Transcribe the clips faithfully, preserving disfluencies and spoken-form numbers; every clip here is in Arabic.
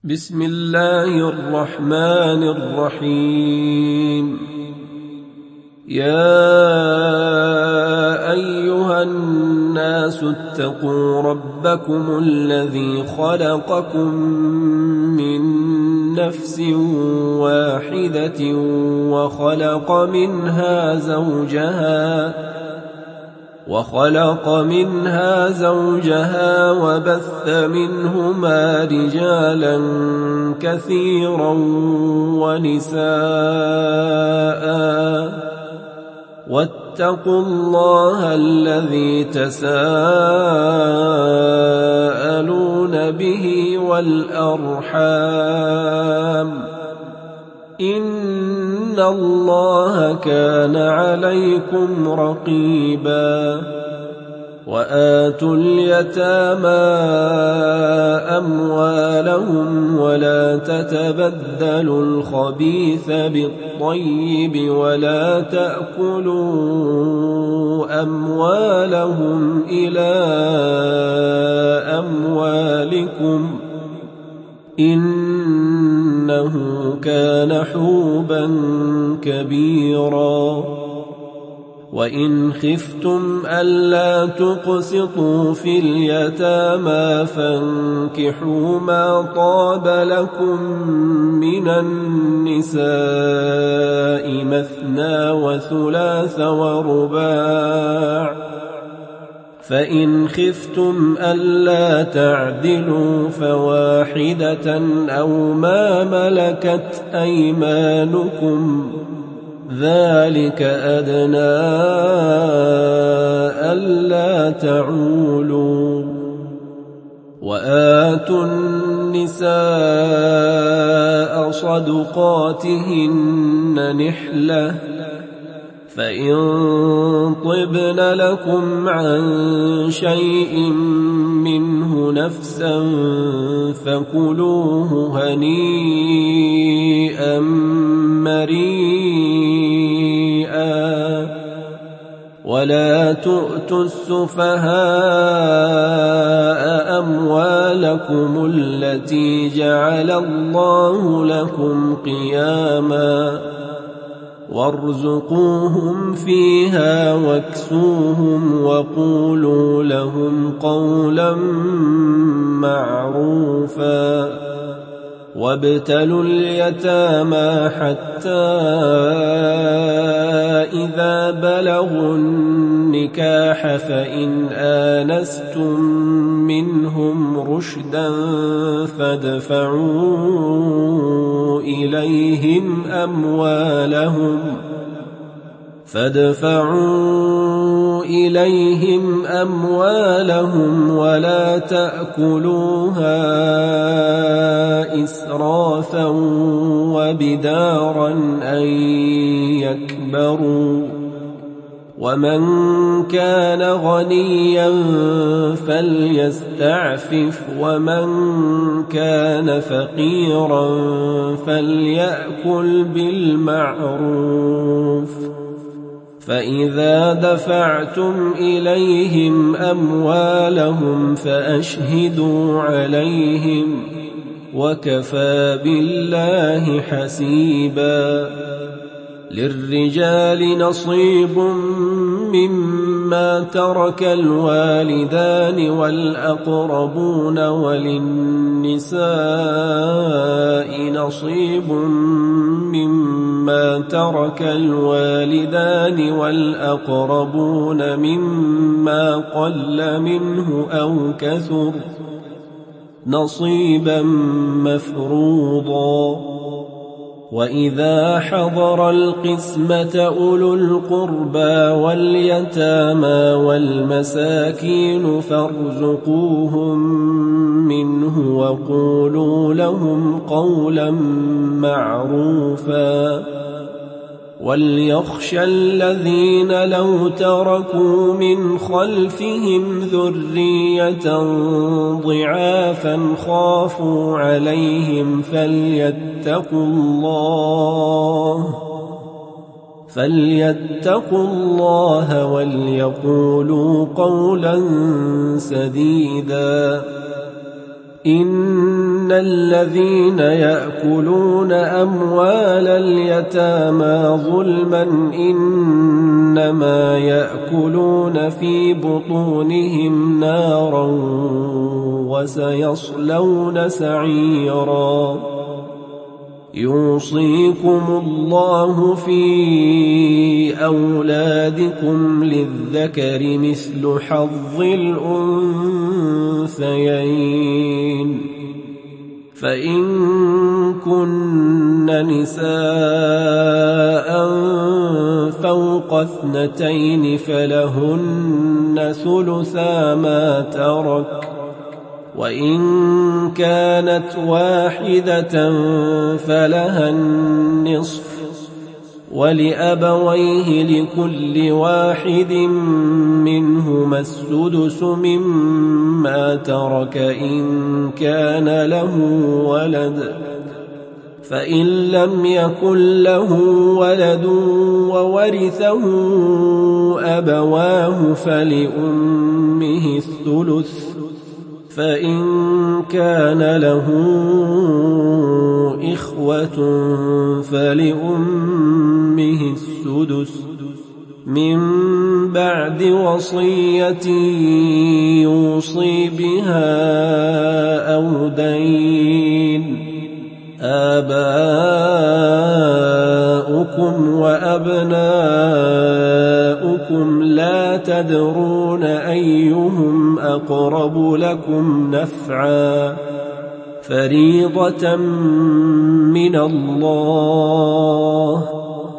بسم الله الرحمن الرحيم. يا أيها الناس اتقوا ربكم الذي خلقكم من نفس واحدة وخلق منها زوجها وخلق منها زوجها وبث منهما رجالا كثيرا ونساء، واتقوا الله الذي تساءلون به والأرحام، إن الله كان عليكم رقيبا. وآتوا اليتامى أموالهم ولا تتبدلوا الخبيث بالطيب ولا تأكلوا أموالهم إلى أموالكم، إنه كان حوبا كبيرا. وإن خفتم ألا تقسطوا في اليتامى فانكحوا ما طاب لكم من النساء مثنى وثلاث ورباع، فإن خفتم ألا تعدلوا فواحدة أو ما ملكت أيمانكم، ذلك أدنى ألا تعولوا. وآتوا النساء صدقاتهن نحلة، فإن طبن لكم عن شيء منه نفسا فكلوه هنيئا مريئا. ولا تؤتوا السفهاء أموالكم التي جعل الله لكم قياما، وارزقوهم فيها واكسوهم وقولوا لهم قولا معروفا. وابتلوا اليتامى حتى إذا بلغوا النكاح فإن آنستم منهم رشدا فادفعوا إليهم أموالهم فادفعوا إليهم أموالهم ولا تأكلوها إسرافا وبدارا أن يكبروا. ومن كان غنيا فليستعفف، ومن كان فقيرا فليأكل بالمعروف. فإذا دفعتم إليهم أموالهم فأشهدوا عليهم، وكفى بالله حسيبا. للرجال نصيب مما ترك الوالدان والأقربون، وللنساء نصيب مما ترك الوالدان والأقربون مما قل منه أو كثر، نصيبا مفروضا. وإذا حضر القسمة أولو القربى واليتامى والمساكين فارزقوهم منه وقولوا لهم قولا معروفا. وليخشى الذين لو تركوا من خلفهم ذرية ضعافا خافوا عليهم فليتقوا الله فليتقوا الله وليقولوا قولا سديدا. إن الذين يأكلون أموال اليتامى ظلما إنما يأكلون في بطونهم نارا وسيصلون سعيرا يوصيكم الله في أولادكم للذكر مثل حظ الأنثيين فإن كن نساء فوق اثنتين فلهن ثلثا ما ترك وإن كانت واحدة فلها النصف ولأبويه لكل واحد منهما السدس مما ترك إن كان له ولد فإن لم يكن له ولد وورثه أبواه فلأمه الثلث فإن كان له إخوة فلأمه السدس من بعد وصية يوصي بها أو دين آباؤكم وأبناؤكم لا تدرون أيهم أقرب لكم نفعا فريضة من الله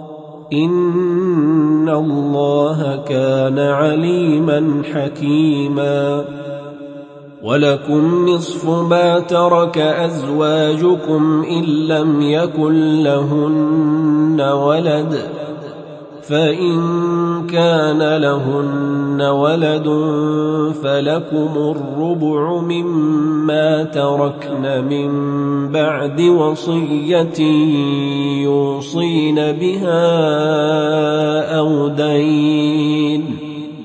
إن الله كان عليما حكيما ولكم نصف ما ترك أزواجكم إن لم يكن لهن ولد فإن كان لهن ولد فلكم الربع مما تركن من بعد وصية يوصين بها أو دين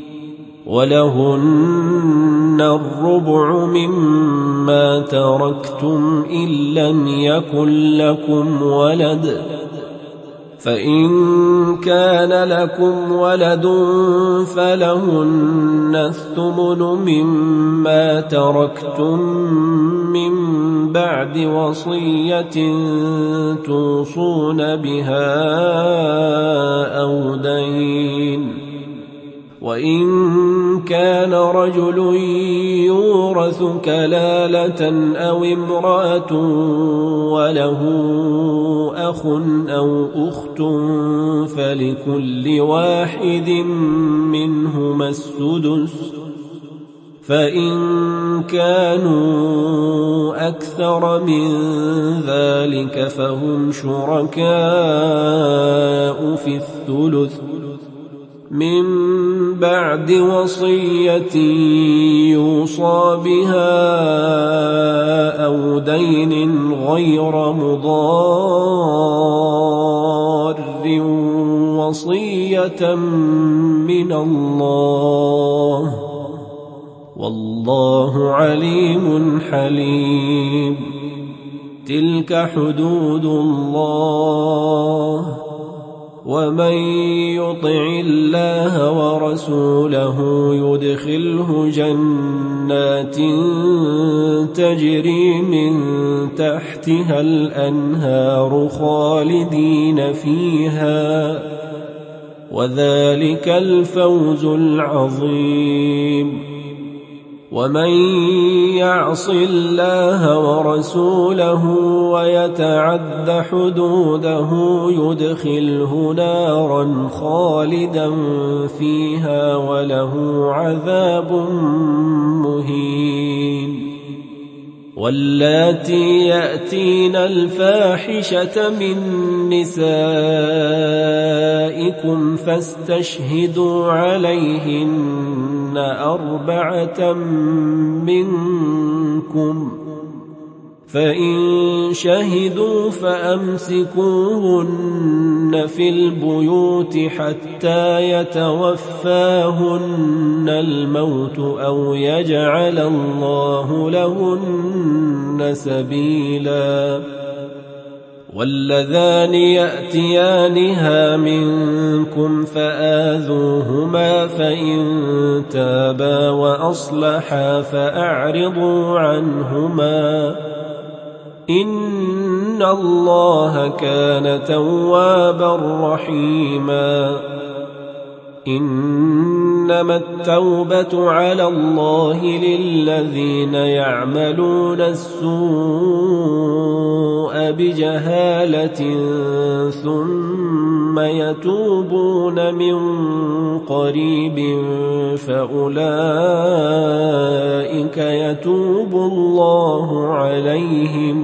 ولهن الربع مما تركتم إن لم يكن لكم ولد فإن كان لكم ولد فلهن الثمن مما تركتم من بعد وصية توصون بها أو دين وإن كان رجل يورث كلالة أو امرأة وله أخ أو أخت فلكل واحد منهما السدس فإن كانوا أكثر من ذلك فهم شركاء في الثلث من بعد وصية يوصى بها أو دين غير مضار وصية من الله والله عليم حليم تلك حدود الله ومن يطع الله ورسوله يدخله جنات تجري من تحتها الأنهار خالدين فيها وذلك الفوز العظيم ومن يعص الله ورسوله ويتعد حدوده يدخله نارا خالدا فيها وله عذاب مهين واللاتي يأتين الفاحشة من نسائكم فاستشهدوا عليهن أربعة منكم فإن شهدوا فأمسكوهن في البيوت حتى يتوفاهن الموت أو يجعل الله لهن سبيلا. واللذان يأتيانها منكم فآذوهما فإن تابا وأصلحا فأعرضوا عنهما إن الله كان توابا رحيما. إنما التوبة على الله للذين يعملون السوء بجهالة ثم يتوبون من قريب فأولئك يتوب الله عليهم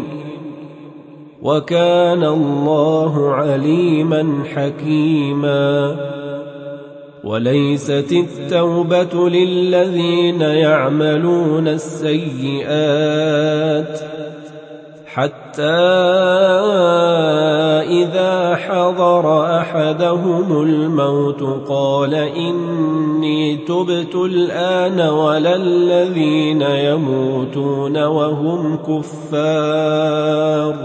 وكان الله عليما حكيما. وليست التوبة للذين يعملون السيئات حتى إذا حضر أحدهم الموت قال إني تبت الآن ولا الذين يموتون وهم كفار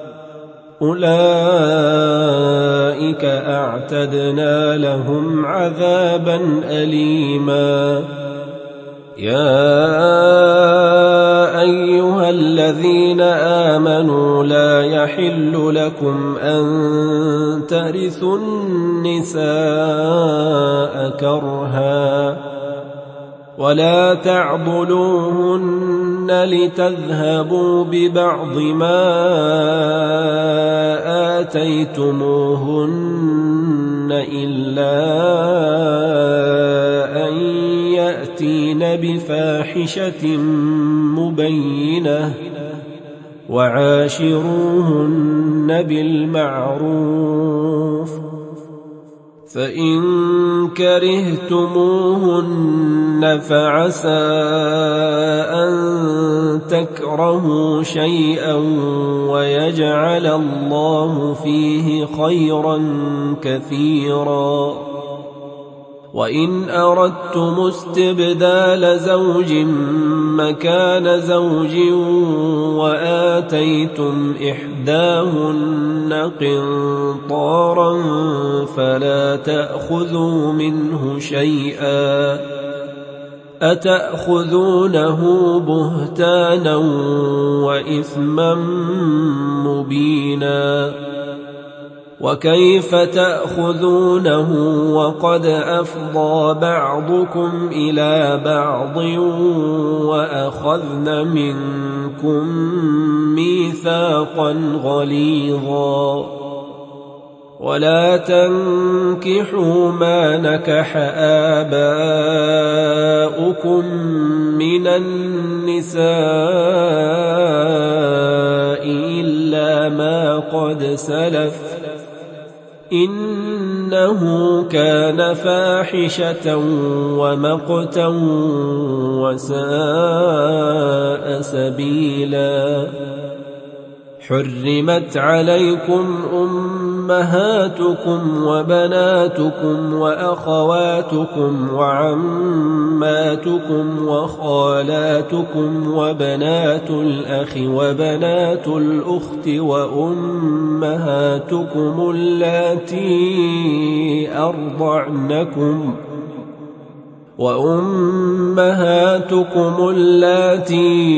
أولئك أعتدنا لهم عذابا أليما. يا أيها الذين آمنوا لا يحل لكم أن ترثوا النساء كرها ولا تعضلوهن لتذهبوا ببعض ما آتيتموهن إلا أن يأتين بفاحشة مبينة وعاشروهن بالمعروف فإن كرهتموهن فعسى أن تكرهوا شيئا ويجعل الله فيه خيرا كثيرا. وإن أردتم استبدال زوج مكان زوج وآتيتم إحداهن قنطارا فلا تأخذوا منه شيئا أتأخذونه بهتانا وإثما مبينا. وكيف تأخذونه وقد أفضى بعضكم إلى بعض وأخذن منكم ميثاقا غليظا. ولا تنكحوا ما نكح آباؤكم من النساء إلا ما قد سلف إنه كان فاحشة ومقتا وساء سبيلا. حرمت عليكم أمهاتكم وبناتكم وأخواتكم وعماتكم وخالاتكم وبنات الأخ وبنات الأخت وأمهاتكم اللاتي أرضعنكم وأمهاتكم اللاتي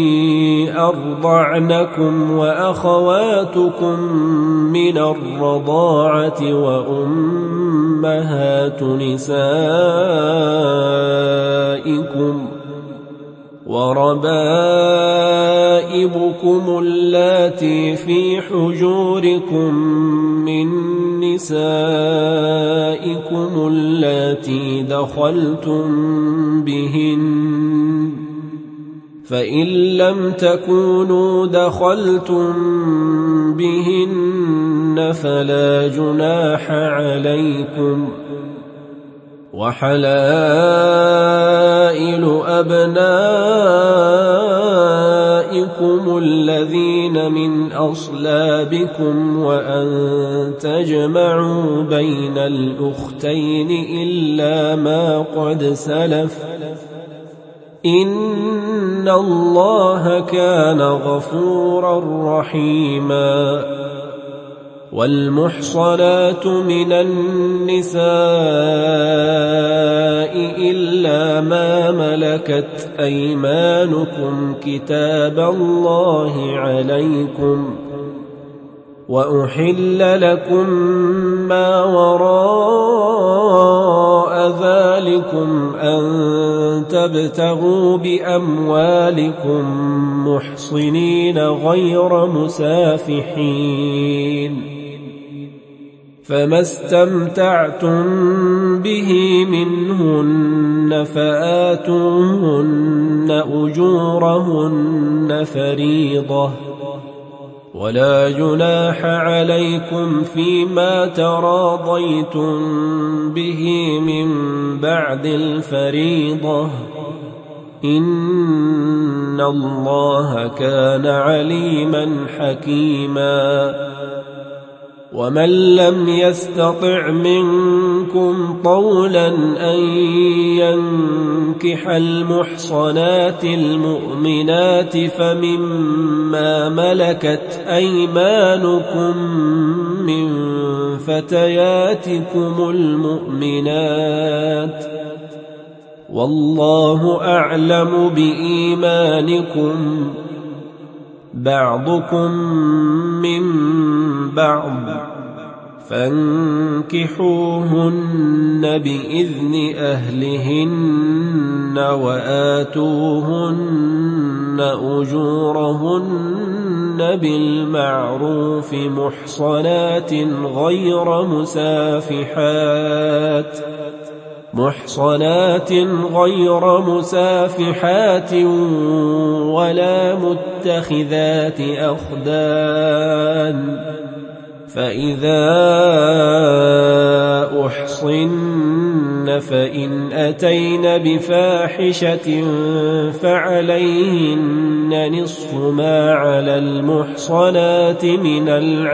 أرضعنكم وأخواتكم من الرضاعة وأمهات نسائكم وربائبكم اللاتي في حجوركم من نسائكم اللاتي دخلتم بهن فإن لم تكونوا دخلتم بهن فلا جناح عليكم وحلائل أبنائكم الذين من أصلابكم وأن تجمعوا بين الأختين إلا ما قد سلف إن الله كان غفورا رحيما. والمحصنات من النساء إلا ما ملكت أيمانكم كتاب الله عليكم، وأحل لكم ما وراء ذلكم أن تبتغوا بأموالكم محصنين غير مسافحين، فما استمتعتم به منهن فآتوهن أجورهن فريضة، ولا جناح عليكم فيما تراضيتم به من بعد الفريضة، إن الله كان عليما حكيما. ومن لم يستطع منكم طولا أن ينكح المحصنات المؤمنات فمما ملكت أيمانكم من فتياتكم المؤمنات، والله أعلم بإيمانكم، بعضكم من بعض، فانكحوهن بإذن أهلهن وآتوهن أجورهن بالمعروف محصنات غير مسافحات محصنات غير مسافحات ولا متخذات أخدان، فإذا أحصن فإن أتين بفاحشة فعليهن نصف ما على المحصنات من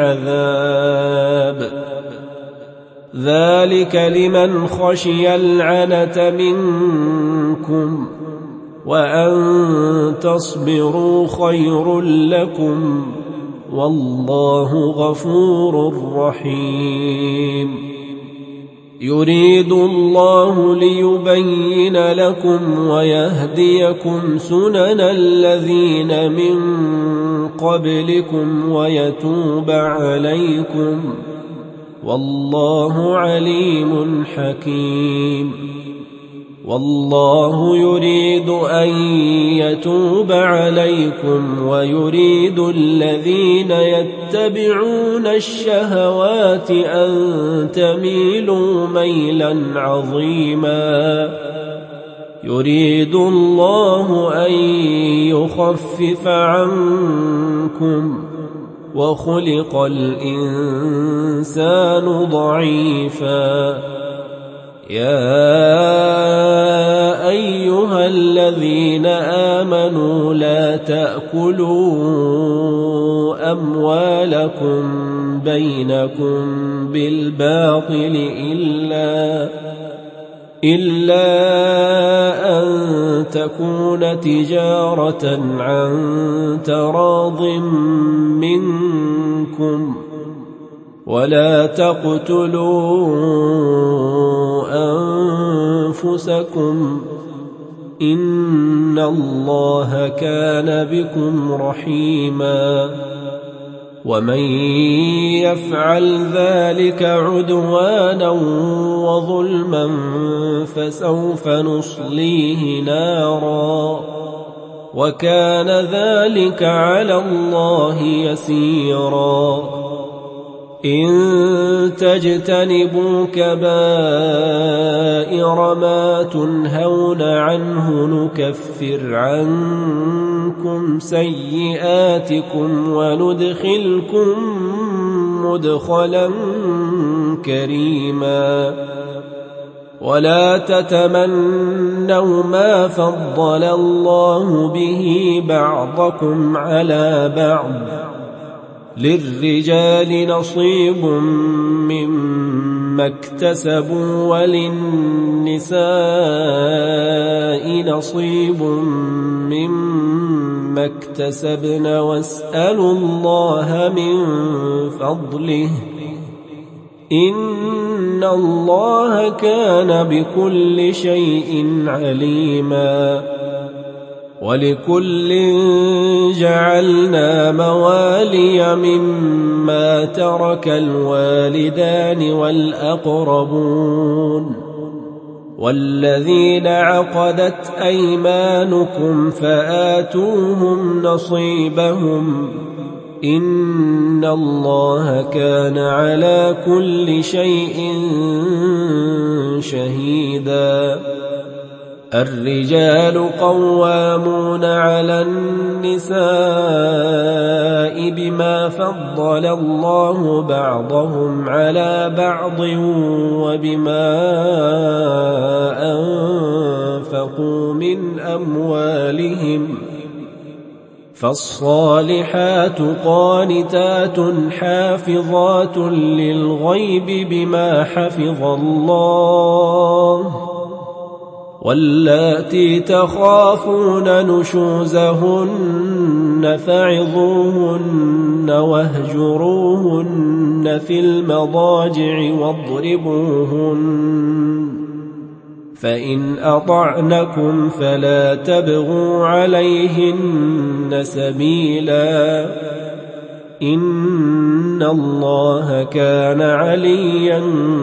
العذاب، ذلك لمن خشي العنة منكم، وأن تصبروا خير لكم، والله غفور رحيم. يريد الله ليبين لكم ويهديكم سنن الذين من قبلكم ويتوب عليكم، والله عليم حكيم. والله يريد أن يتوب عليكم ويريد الذين يتبعون الشهوات أن تميلوا ميلا عظيما. يريد الله أن يخفف عنكم، وخلق الإنسان ضعيفا. يا أيها الذين آمنوا لا تأكلوا أموالكم بينكم بالباطل إلا إلا أن تكون تجارة عن تراض منكم، ولا تقتلوا أنفسكم، إن الله كان بكم رحيما. ومن يفعل ذلك عدوانا وظلما فسوف نصليه نارا، وكان ذلك على الله يسيرا. إن تجتنبوا كبائر ما تنهون عنه نكفر عنكم سيئاتكم وندخلكم مدخلا كريما. ولا تتمنوا ما فضل الله به بعضكم على بعض للرجال نصيب مما اكتسبوا وللنساء نصيب مما اكتسبن واسألوا الله من فضله إن الله كان بكل شيء عليما ولكل جعلنا موالي مما ترك الوالدان والأقربون والذين عقدت أيمانكم فآتوهم نصيبهم إن الله كان على كل شيء شهيدا الرجال قوامون على النساء بما فضل الله بعضهم على بعض وبما أنفقوا من أموالهم فالصالحات قانتات حافظات للغيب بما حفظ الله واللاتي تخافون نشوزهن فعظوهن واهجروهن في المضاجع واضربوهن فإن أطعنكم فلا تبغوا عليهن سبيلا إن الله كان عليا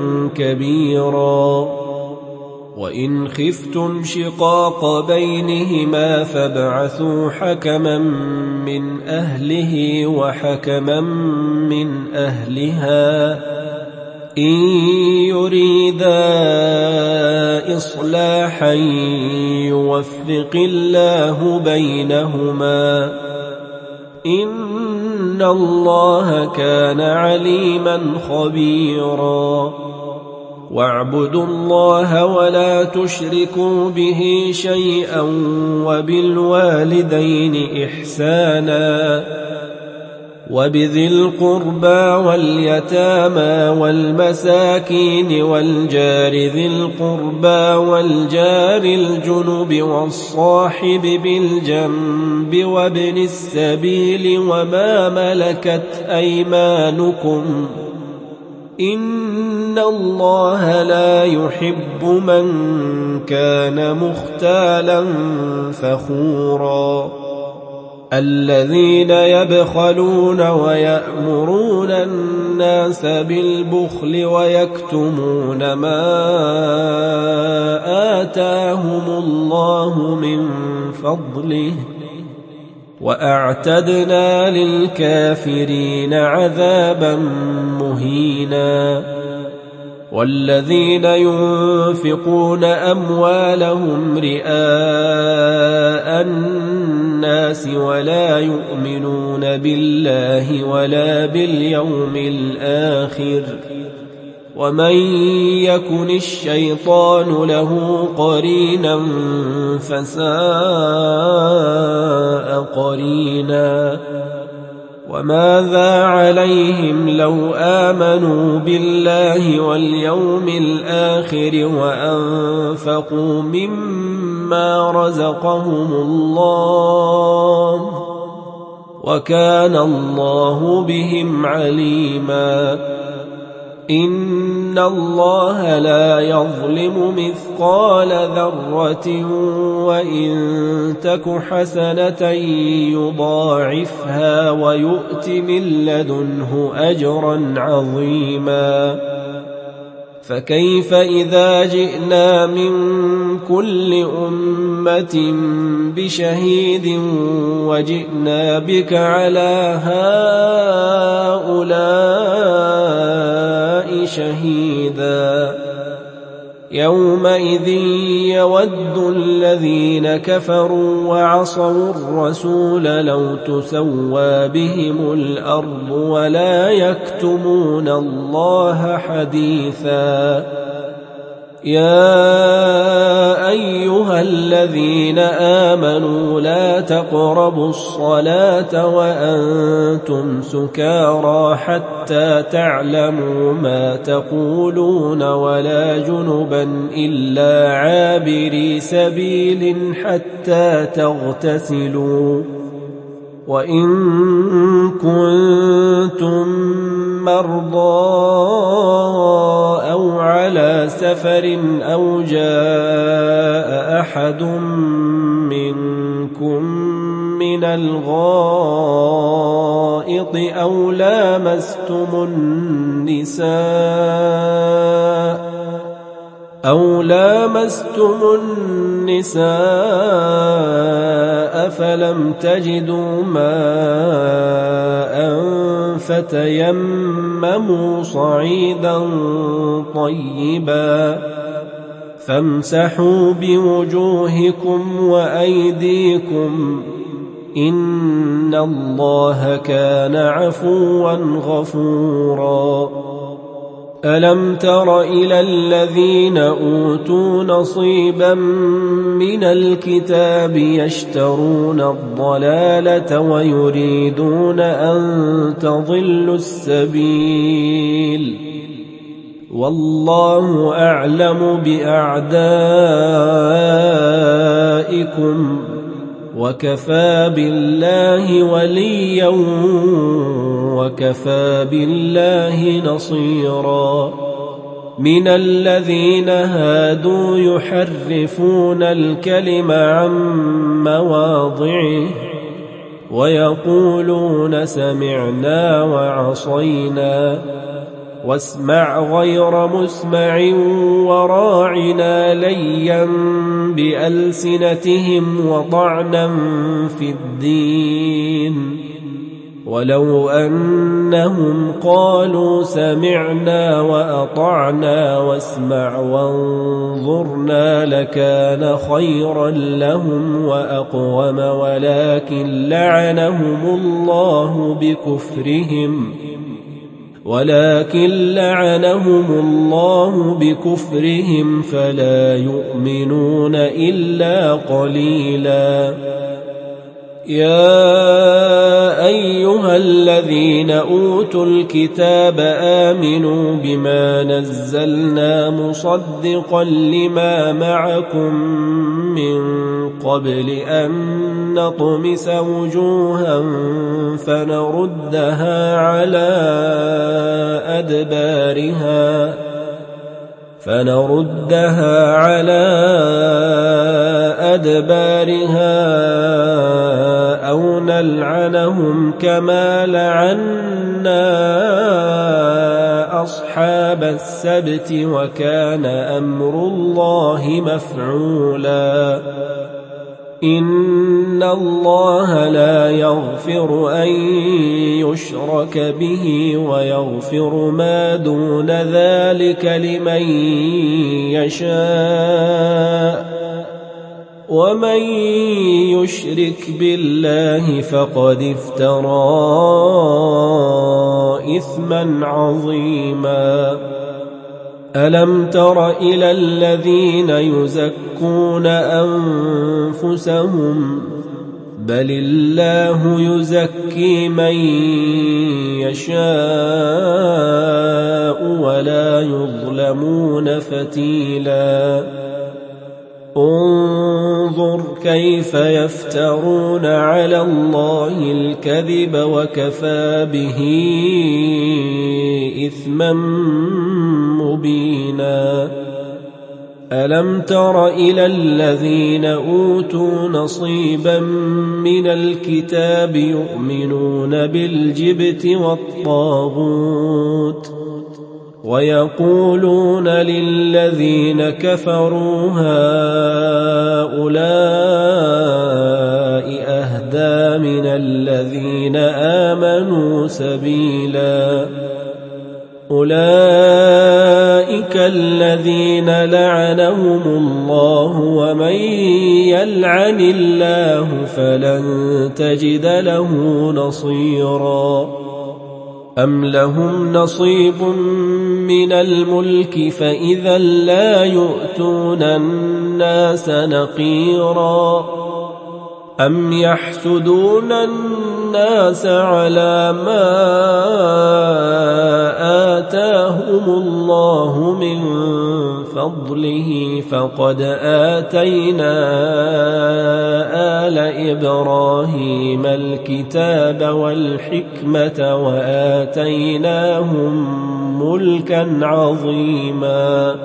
كبيرا وإن خفتم شقاق بينهما فابعثوا حكما من أهله وحكما من أهلها إن يريدا إصلاحا يوفق الله بينهما إن الله كان عليما خبيرا واعبدوا الله ولا تشركوا به شيئا وبالوالدين إحسانا وبذي القربى واليتامى والمساكين والجار ذي القربى والجار الجنب والصاحب بالجنب وابن السبيل وما ملكت أيمانكم إن الله لا يحب من كان مختالا فخورا الذين يبخلون ويأمرون الناس بالبخل ويكتمون ما آتاهم الله من فضله وأعتدنا للكافرين عذابا مهينا والذين ينفقون أموالهم رئاء الناس ولا يؤمنون بالله ولا باليوم الآخر ومن يكن الشيطان له قرينا فساء قرينا وماذا عليهم لو آمنوا بالله واليوم الآخر وأنفقوا مما رزقهم الله وكان الله بهم عليما إن الله لا يظلم مثقال ذرة وإن تك حسنة يضاعفها ويؤت من لدنه أجرا عظيما فكيف إذا جئنا من كل أمة بشهيد وجئنا بك على هؤلاء شهيدا يومئذ يود الذين كفروا وعصوا الرسول لو تسوى بهم الأرض ولا يكتمون الله حديثا يا أيها الذين آمنوا لا تقربوا الصلاة وأنتم سكارى حتى تعلموا ما تقولون ولا جنبا إلا عابري سبيل حتى تغتسلوا وإن كنتم مرضى أو على سفر أو جاء أحد منكم من الغائط أو لامستم النساء أو لامستم النساء فلم تجدوا ماء فتيمموا صعيدا طيبا فامسحوا بوجوهكم وأيديكم إن الله كان عفوا غفورا ألم تر إلى الذين أوتوا نصيبا من الكتاب يشترون الضلالة ويريدون أن تضلوا السبيل والله أعلم بأعدائكم وكفى بالله وليا وكفى بالله نصيرا من الذين هادوا يحرفون الكلم عن مواضعه ويقولون سمعنا وعصينا واسمع غير مسمع وراعنا ليا بألسنتهم وطعنا في الدين ولو أنهم قالوا سمعنا وأطعنا واسمع وانظرنا لكان خيرا لهم وأقوم ولكن لعنهم الله بكفرهم ولكن لعنهم الله بكفرهم فلا يؤمنون إلا قليلا يا أيها الذين أوتوا الكتاب آمنوا بما نزلنا مصدقا لما معكم من قبل أن نطمس وجوها فنردها على أدبارها فنردها على أدبارها أو نلعنهم كما لعنا أصحاب السبت وكان أمر الله مفعولا إن الله لا يغفر أن يشرك به ويغفر ما دون ذلك لمن يشاء ومن يشرك بالله فقد افترى إثما عظيما ألم تر إلى الذين يزكون أنفسهم بل الله يزكي من يشاء ولا يظلمون فتيلا انظر كيف يفترون على الله الكذب وكفى به إثما مبينا ألم تر إلى الذين أوتوا نصيبا من الكتاب يؤمنون بالجبت والطاغوت ويقولون للذين كفروا هؤلاء أهدى من الذين آمنوا سبيلا أولئك الذين لعنهم الله ومن يلعن الله فلن تجد له نصيرا أم لهم نصيب من الملك فإذا لا يؤتون الناس نقيرا أم يحسدون الناس على ما آتاهم الله من فضله فقد آتينا آل إبراهيم الكتاب والحكمة وآتيناهم ملكا عظيما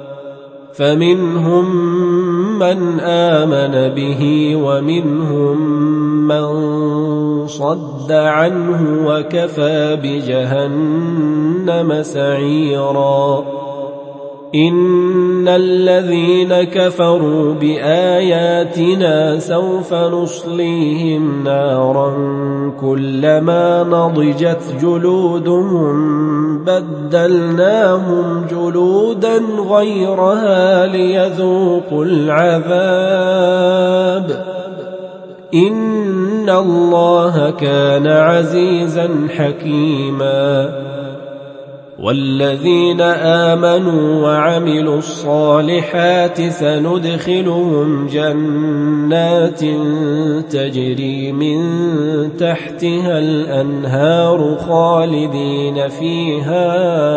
فمنهم من آمن به ومنهم من صد عنه وكفى بجهنم سعيرا إن الذين كفروا بآياتنا سوف نصليهم نارا كلما نضجت جلودهم بدلناهم جلودا غيرها ليذوقوا العذاب إن الله كان عزيزا حكيما والذين آمنوا وعملوا الصالحات سندخلهم جنات تجري من تحتها الأنهار خالدين فيها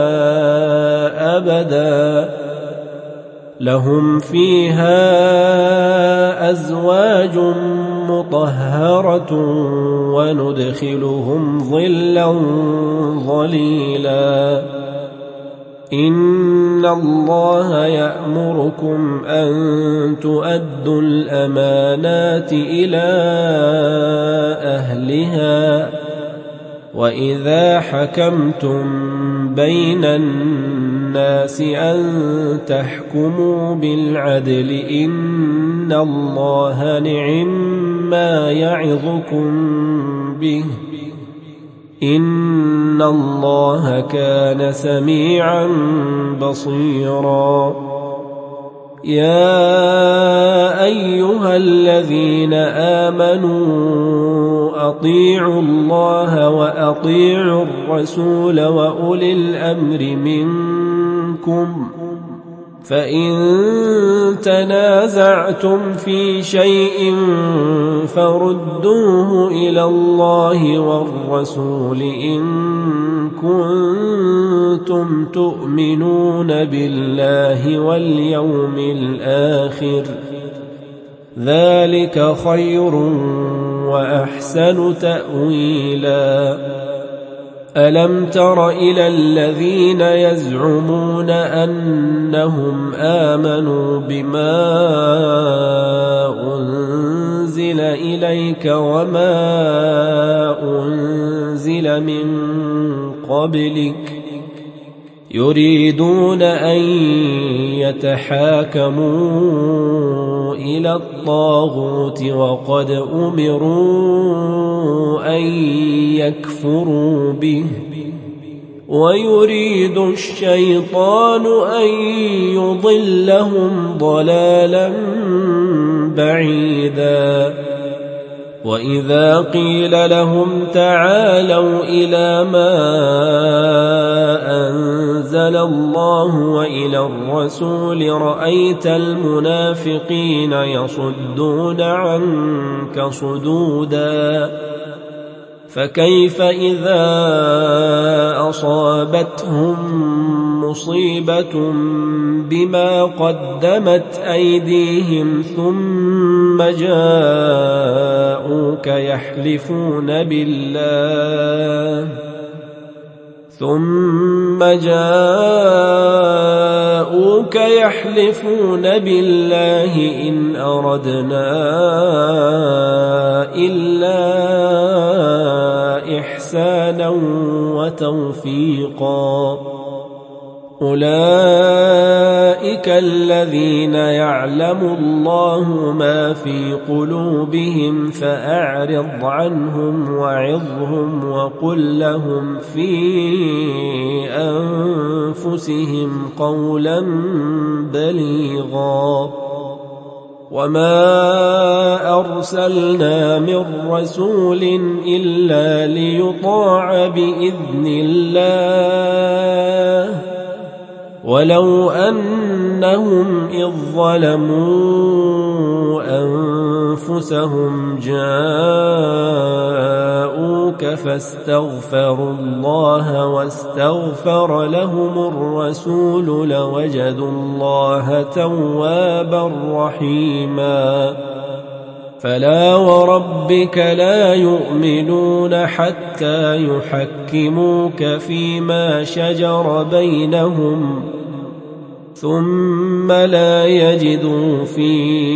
أبدا لهم فيها أزواج مطهرة وندخلهم ظلا ظليلا إن الله يأمركم أن تؤدوا الأمانات إلى أهلها وإذا حكمتم بين الناس أن تحكموا بالعدل إن الله نعم ما يعظكم به إن الله كان سميعا بصيرا يا أيها الذين آمنوا أطيعوا الله وأطيعوا الرسول وأولي الأمر منكم فإن تنازعتم في شيء فردوه إلى الله والرسول إن كنتم تؤمنون بالله واليوم الآخر ذلك خير وأحسن تأويلا ألم تر إلى الذين يزعمون أنهم آمنوا بما أنزل إليك وما أنزل من قبلك يريدون أن يتحاكموا إلى الطاغوت وقد أمروا أن يكفروا به ويريد الشيطان أن يضلهم ضلالا بعيدا وإذا قيل لهم تعالوا إلى ما أنزل الله وإلى الرسول رأيت المنافقين يصدون عنك صدودا فكيف إذا أصابتهم مصيبة بما قدمت أيديهم ثم جاءوك يحلفون بالله ثم جاءوك يحلفون بالله إن أردنا إلا إحسانا وتوفيقا أولئك الذين يعلم الله ما في قلوبهم فأعرض عنهم وعظهم وقل لهم في أنفسهم قولا بليغا وما أرسلنا من رسول إلا ليطاع بإذن الله ولو أنهم إذ ظلموا أنفسهم جاءوك فاستغفروا الله واستغفر لهم الرسول لوجدوا الله توابا رحيما فلا وربك لا يؤمنون حتى يحكموك فيما شجر بينهم ثم لا يجدوا في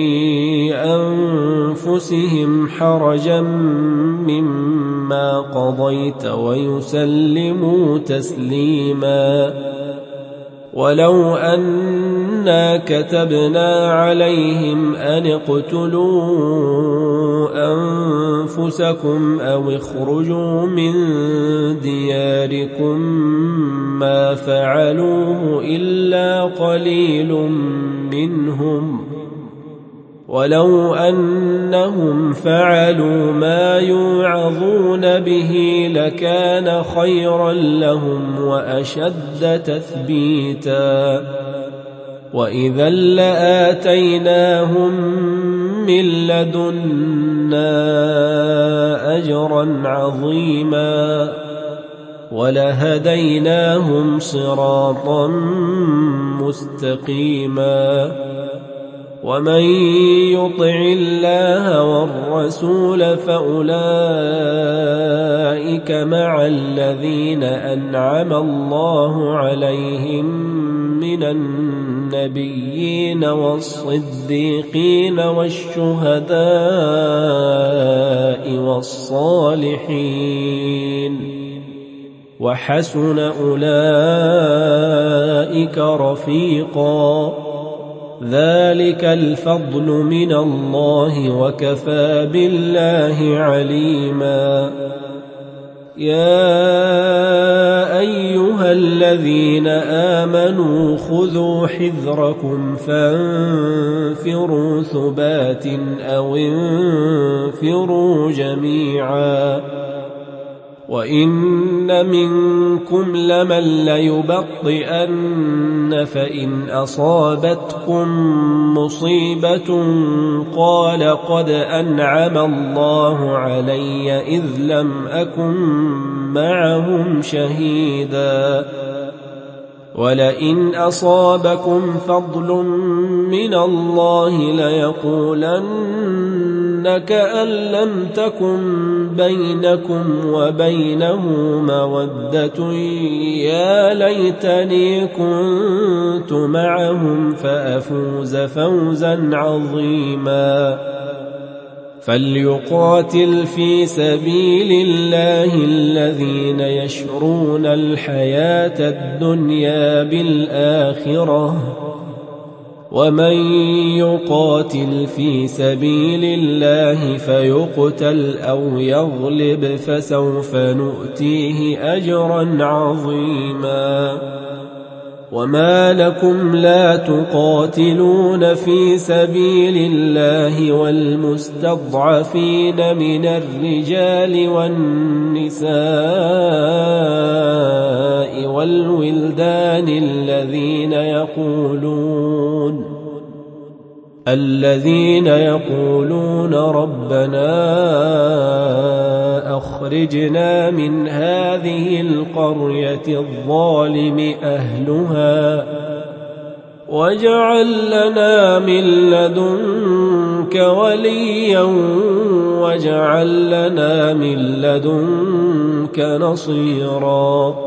أنفسهم حرجا مما قضيت ويسلموا تسليما ولو أنا كتبنا عليهم أن اقتلوا أنفسكم أو اخرجوا من دياركم ما فعلوه إلا قليل منهم ولو أنهم فعلوا ما يوعظون به لكان خيرا لهم وأشد تثبيتا وإذا لآتيناهم من لدنا أجرا عظيما ولهديناهم صراطا مستقيما ومن يطع الله والرسول فأولئك مع الذين أنعم الله عليهم من النبيين والصديقين والشهداء والصالحين وحسن أولئك رفيقا ذلك الفضل من الله وكفى بالله عليما يا أيها الذين آمنوا خذوا حذركم فانفروا ثبات أو انفروا جميعا وإن منكم لمن ليبطئن فإن أصابتكم مصيبة قال قد أنعم الله علي إذ لم أكن معهم شهيدا ولئن أصابكم فضل من الله ليقولن كأن لم تكن بينكم وبينه مودة يا ليتني كنت معهم فأفوز فوزا عظيما فليقاتل في سبيل الله الذين يشرون الحياة الدنيا بالآخرة ومن يقاتل في سبيل الله فيقتل أو يغلب فسوف نؤتيه أجرا عظيما وما لكم لا تقاتلون في سبيل الله والمستضعفين من الرجال والنساء والولدان الذين يقولون الذين يقولون ربنا أخرجنا من هذه القرية الظالم أهلها واجعل لنا من لدنك وليا واجعل لنا من لدنك نصيرا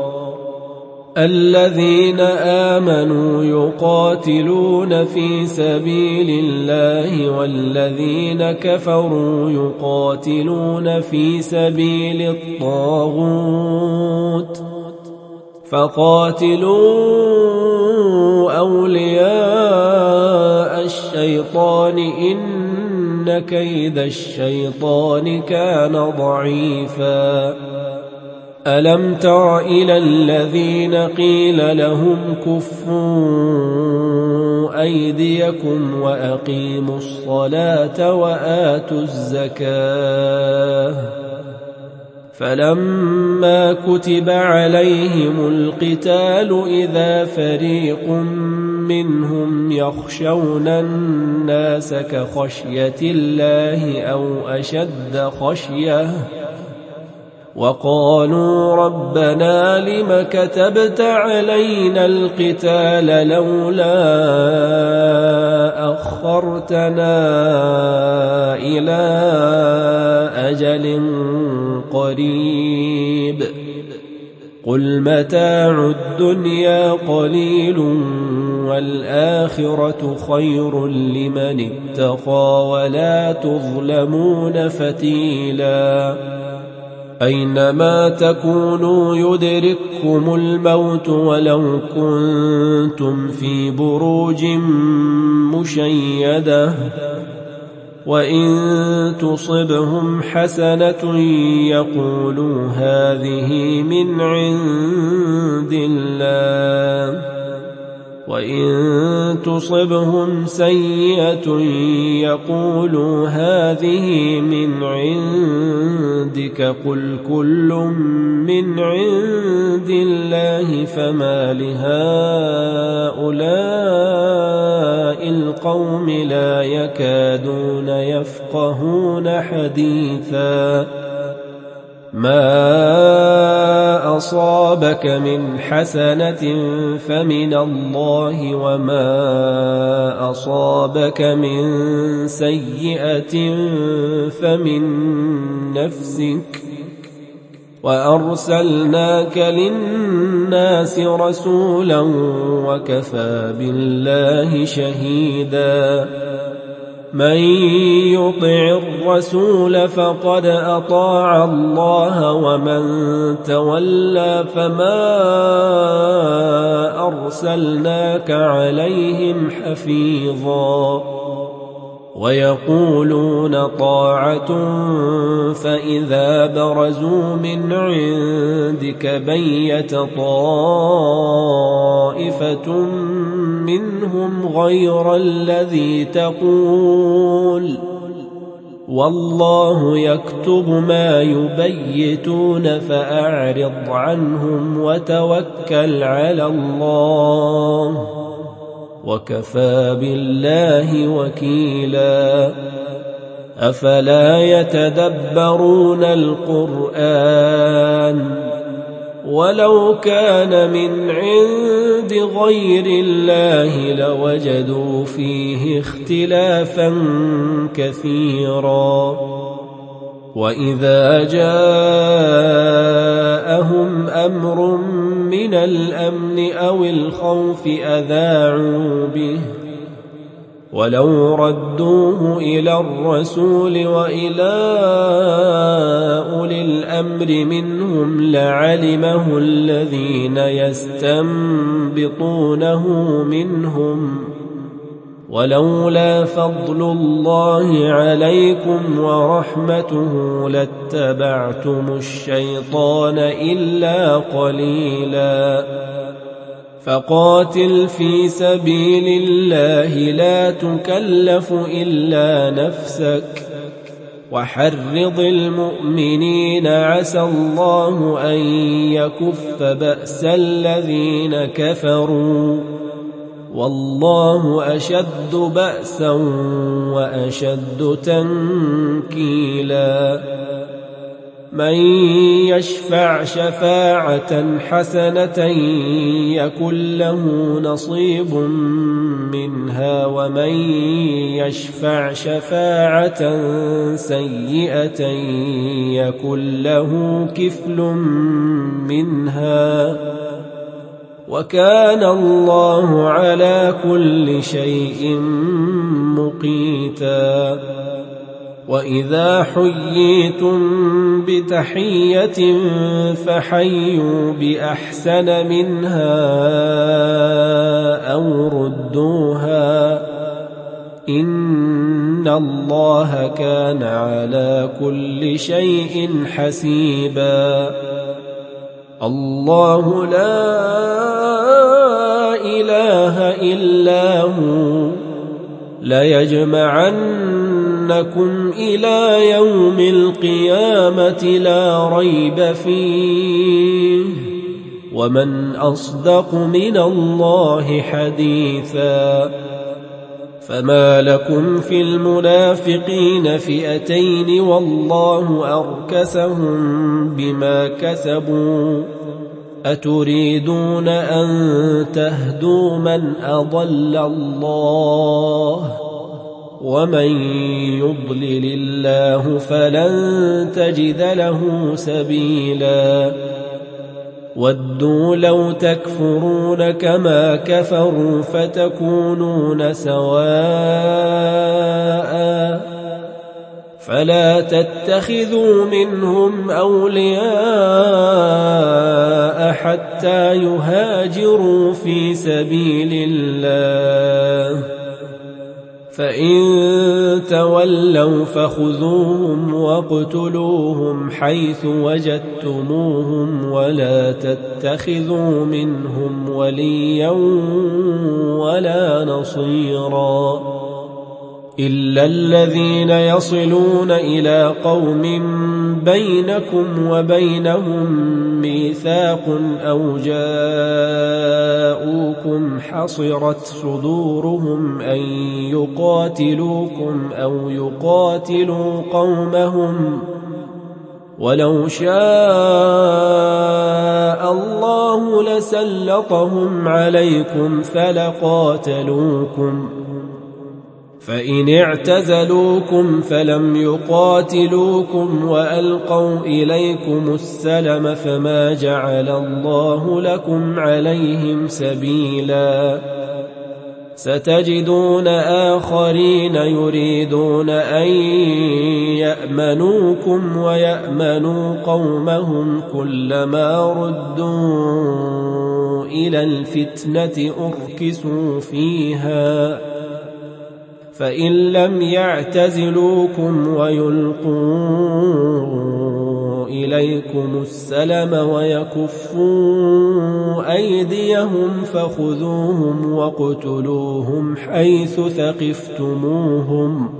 الذين آمنوا يقاتلون في سبيل الله والذين كفروا يقاتلون في سبيل الطاغوت فقاتلوا أولياء الشيطان إن كيد الشيطان كان ضعيفا ألم تر إلى الذين قيل لهم كفوا أيديكم وأقيموا الصلاة وآتوا الزكاة فلما كتب عليهم القتال إذا فريق منهم يخشون الناس كخشية الله أو أشد خشية وقالوا ربنا لم كتبت علينا القتال لولا أخرتنا إلى أجل قريب قل متاع الدنيا قليل والآخرة خير لمن اتقى ولا تظلمون فتيلا أينما تكونوا يدرككم الموت ولو كنتم في بروج مشيدة وإن تصبهم حسنة يقولوا هذه من عند الله وإن تصبهم سيئة يقولوا هذه من عندك قل كل من عند الله فما لهؤلاء القوم لا يكادون يفقهون حديثا ما أصابك من حسنة فمن الله وما أصابك من سيئة فمن نفسك وأرسلناك للناس رسولا وكفى بالله شهيدا من يطع الرسول فقد أطاع الله ومن تولى فما أرسلناك عليهم حفيظا ويقولون طاعة فإذا برزوا من عندك بيت طائفة منهم غير الذي تقول والله يكتب ما يبيتون فأعرض عنهم وتوكل على الله وكفى بالله وكيلا أفلا يتدبرون القرآن ولو كان من عند غير الله لوجدوا فيه اختلافا كثيرا وإذا جاءهم أمر من الأمن أو الخوف أذاعوا به ولو ردوه إلى الرسول وإلى أولي الأمر منهم لعلمه الذين يستنبطونه منهم ولولا فضل الله عليكم ورحمته لاتبعتم الشيطان إلا قليلا فقاتل في سبيل الله لا تكلف إلا نفسك وحرض المؤمنين عسى الله أن يكف بأس الذين كفروا والله أشد بأسا وأشد تنكيلا من يشفع شفاعة حسنة يكن له نصيب منها ومن يشفع شفاعة سيئة يكن له كفل منها وكان الله على كل شيء مقيتا وإذا حييتم بتحية فحيوا بأحسن منها أو ردوها إن الله كان على كل شيء حسيبا الله لا إله إلا هو ليجمعنكم إلى يوم القيامة لا ريب فيه ومن أصدق من الله حديثا. فما لكم في المنافقين فئتين والله أركسهم بما كسبوا أتريدون أن تهدوا من أضل الله ومن يضلل الله فلن تجد له سبيلا. ودوا لو تكفرون كما كفروا فتكونون سواء فلا تتخذوا منهم أولياء حتى يهاجروا في سبيل الله فإن تولوا فخذوهم واقتلوهم حيث وجدتموهم ولا تتخذوا منهم وليا ولا نصيرا إلا الذين يصلون إلى قوم بينكم وبينهم ميثاق أو جاءوكم حصرت صدورهم أن يقاتلوكم أو يقاتلوا قومهم ولو شاء الله لسلطهم عليكم فلقاتلوكم فإن اعتزلوكم فلم يقاتلوكم وألقوا إليكم السلم فما جعل الله لكم عليهم سبيلا. ستجدون آخرين يريدون أن يأمنوكم ويأمنوا قومهم كلما ردوا إلى الفتنة أركسوا فيها فإن لم يعتزلوكم ويلقوا إليكم السلم ويكفوا أيديهم فخذوهم واقتلوهم حيث ثقفتموهم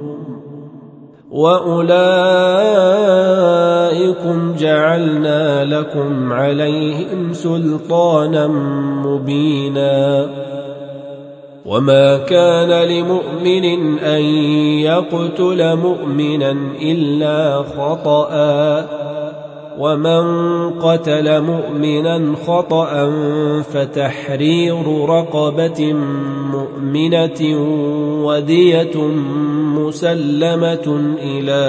وأولئكم جعلنا لكم عليهم سلطانا مبينا. وما كان لمؤمن أن يقتل مؤمنا إلا خطأ ومن قتل مؤمنا خطأ فتحرير رقبة مؤمنة ودية مسلمة إلى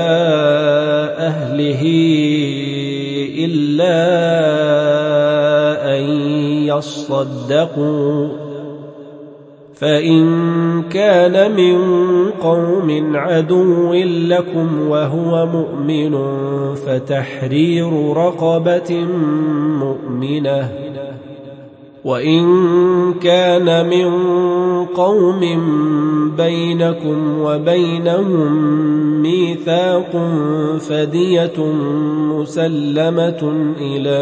أهله إلا أن يصدقوا فإن كان من قوم عدو لكم وهو مؤمن فتحرير رقبة مؤمنة وإن كان من قوم بينكم وبينهم ميثاق فدية مسلمة إلى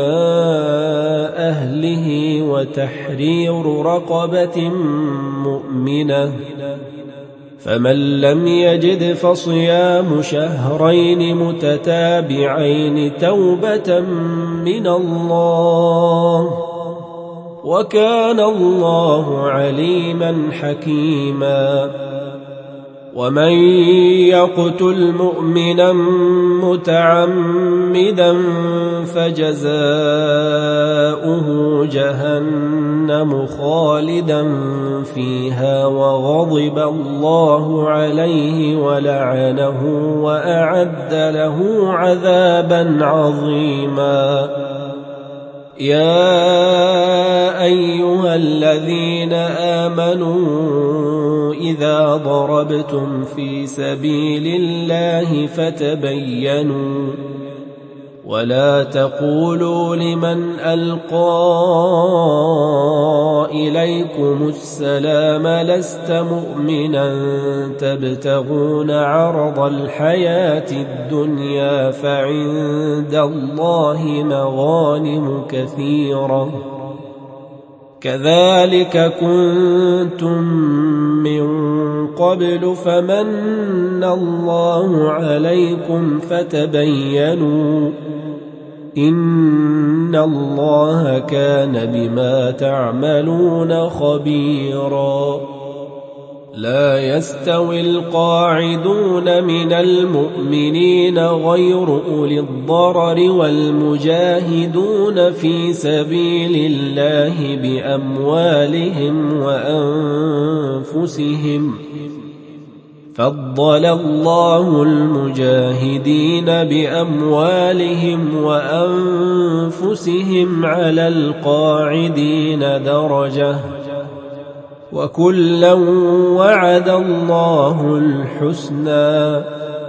أهله وتحرير رقبة مؤمنة فمن لم يجد فصيام شهرين متتابعين توبة من الله وكان الله عليما حكيما. ومن يقتل مؤمنا متعمدا فجزاؤه جهنم خالدا فيها وغضب الله عليه ولعنه وأعد له عذابا عظيما. يا أيها الذين آمنوا إذا ضربتم في سبيل الله فتبينوا ولا تقولوا لمن ألقى إليكم السلام لست مؤمنا تبتغون عرض الحياة الدنيا فعند الله مغانم كثيرة كذلك كنتم من قبل فمن الله عليكم فتبينوا إن الله كان بما تعملون خبيرا. لا يستوي القاعدون من المؤمنين غير أولي الضرر والمجاهدون في سبيل الله بأموالهم وأنفسهم فضل الله المجاهدين بأموالهم وأنفسهم على القاعدين درجة وكلا وعد الله الحسنى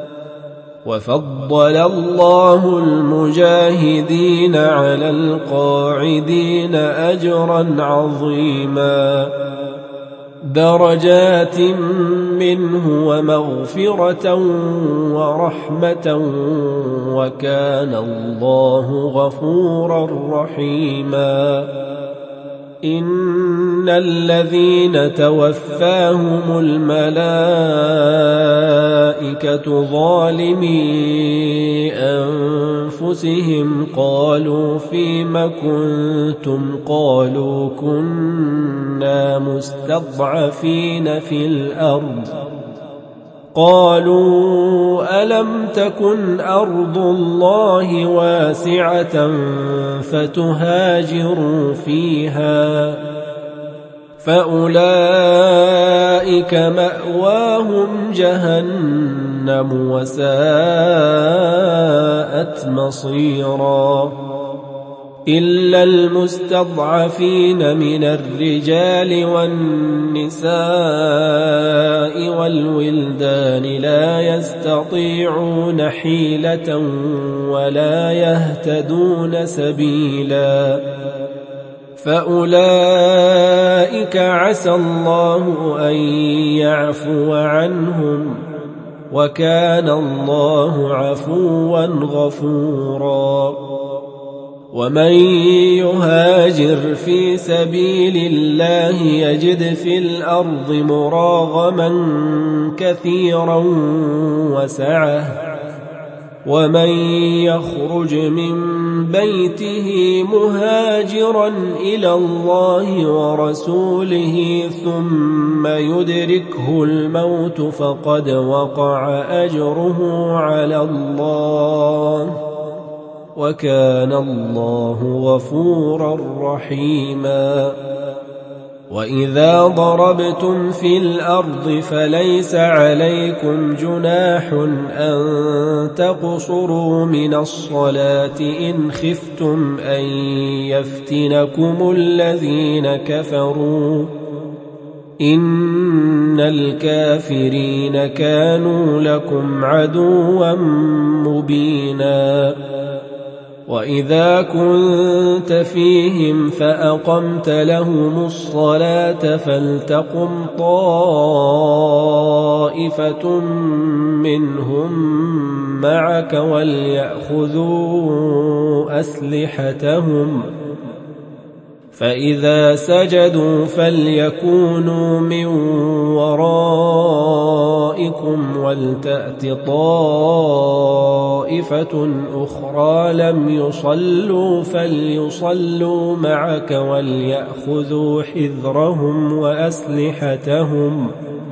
وفضل الله المجاهدين على القاعدين أجرا عظيما درجات منه ومغفرة ورحمة وكان الله غفورا رحيما. إن الذين توفاهم الملائكة ظالمي أنفسهم قالوا فيم كنتم قالوا كنا مستضعفين في الأرض قالوا ألم تكن أرض الله واسعة فتهاجروا فيها فأولئك مأواهم جهنم وساءت مصيرا إلا المستضعفين من الرجال والنساء والولدان لا يستطيعون حيلة ولا يهتدون سبيلا فأولئك عسى الله أن يعفو عنهم وكان الله عفوا غفورا. ومن يهاجر في سبيل الله يجد في الأرض مراغما كثيرا وسعة ومن يخرج من بيته مهاجرا إلى الله ورسوله ثم يدركه الموت فقد وقع أجره على الله وكان الله غفورا رحيما. وإذا ضربتم في الأرض فليس عليكم جناح أن تقصروا من الصلاة إن خفتم أن يفتنكم الذين كفروا إن الكافرين كانوا لكم عدوا مبينا. وإذا كنت فيهم فأقمت لهم الصلاة فلتقم طائفة منهم معك وليأخذوا أسلحتهم فإذا سجدوا فليكونوا من ورائكم ولتأت طائفة أخرى لم يصلوا فليصلوا معك وليأخذوا حذرهم وأسلحتهم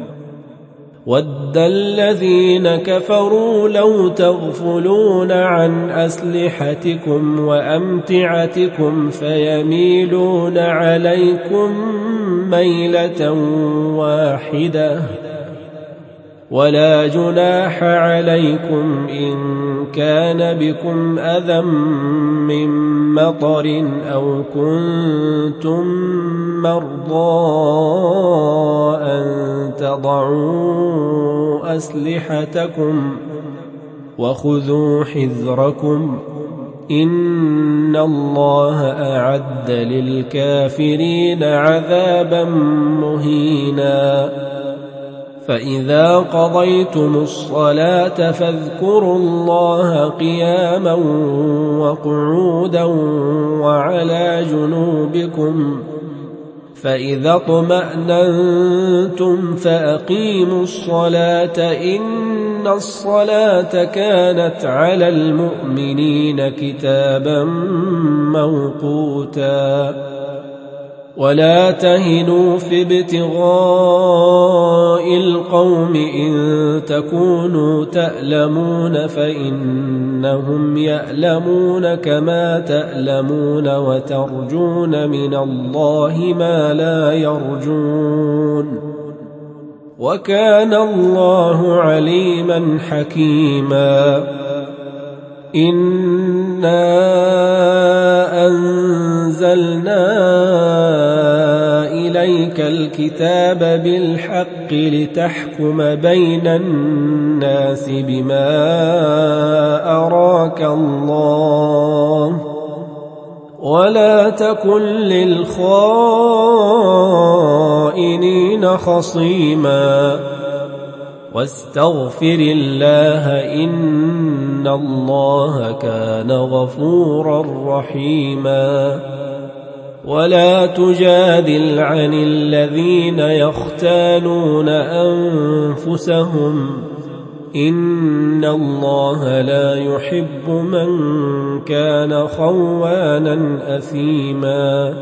ود الذين كفروا لو تغفلون عن أسلحتكم وأمتعتكم فيميلون عليكم ميلة واحدة ولا جناح عليكم إن كان بكم أذى من مطر أو كنتم مرضى أن تضعوا أسلحتكم وخذوا حذركم إن الله أعد للكافرين عذابا مهينا. فإذا قضيتم الصلاة فاذكروا الله قياما وقعودا وعلى جنوبكم فإذا اطمأننتم فأقيموا الصلاة إن الصلاة كانت على المؤمنين كتابا موقوتا ولا تهنوا في ابتغاء القوم إن تكونوا تألمون فإنهم يألمون كما تألمون وترجون من الله ما لا يرجون وكان الله عليما حكيما إنا أنزلنا إليك الكتاب بالحق لتحكم بين الناس بما أراك الله ولا تكن للخائنين خصيما واستغفر الله إن الله كان غفورا رحيما ولا تجادل عن الذين يختانون أنفسهم إن الله لا يحب من كان خوانا أثيما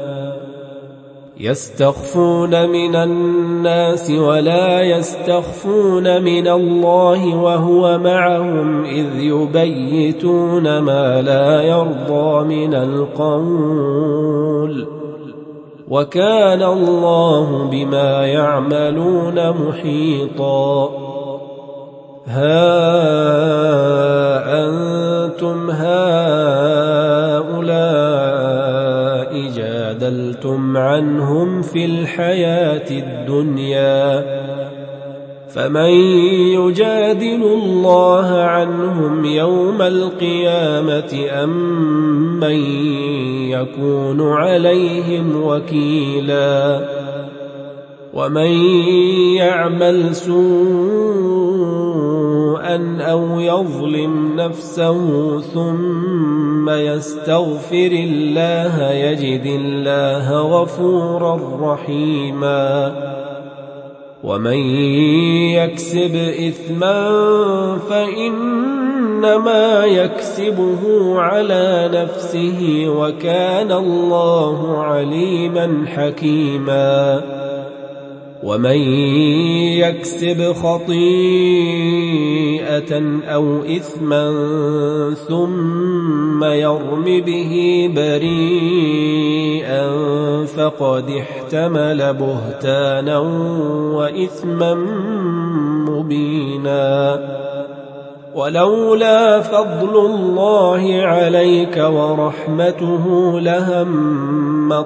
يستخفون من الناس ولا يستخفون من الله وهو معهم إذ يبيتون ما لا يرضى من القول وكان الله بما يعملون محيطا ها أنتم هؤلاء جادلتم عنهم في الحياة الدنيا فمن يجادل الله عنهم يوم القيامة أم من يكون عليهم وكيلا ومن يعمل سوءا أو يظلم نفسه ثم يستغفر الله يجد الله غفورا رحيما ومن يكسب إثما فإنما يكسبه على نفسه وكان الله عليما حكيما ومن يكسب خطيئة أو إثما ثم يرم به بريئا فقد احتمل بهتانا وإثما مبينا ولولا فضل الله عليك ورحمته لهم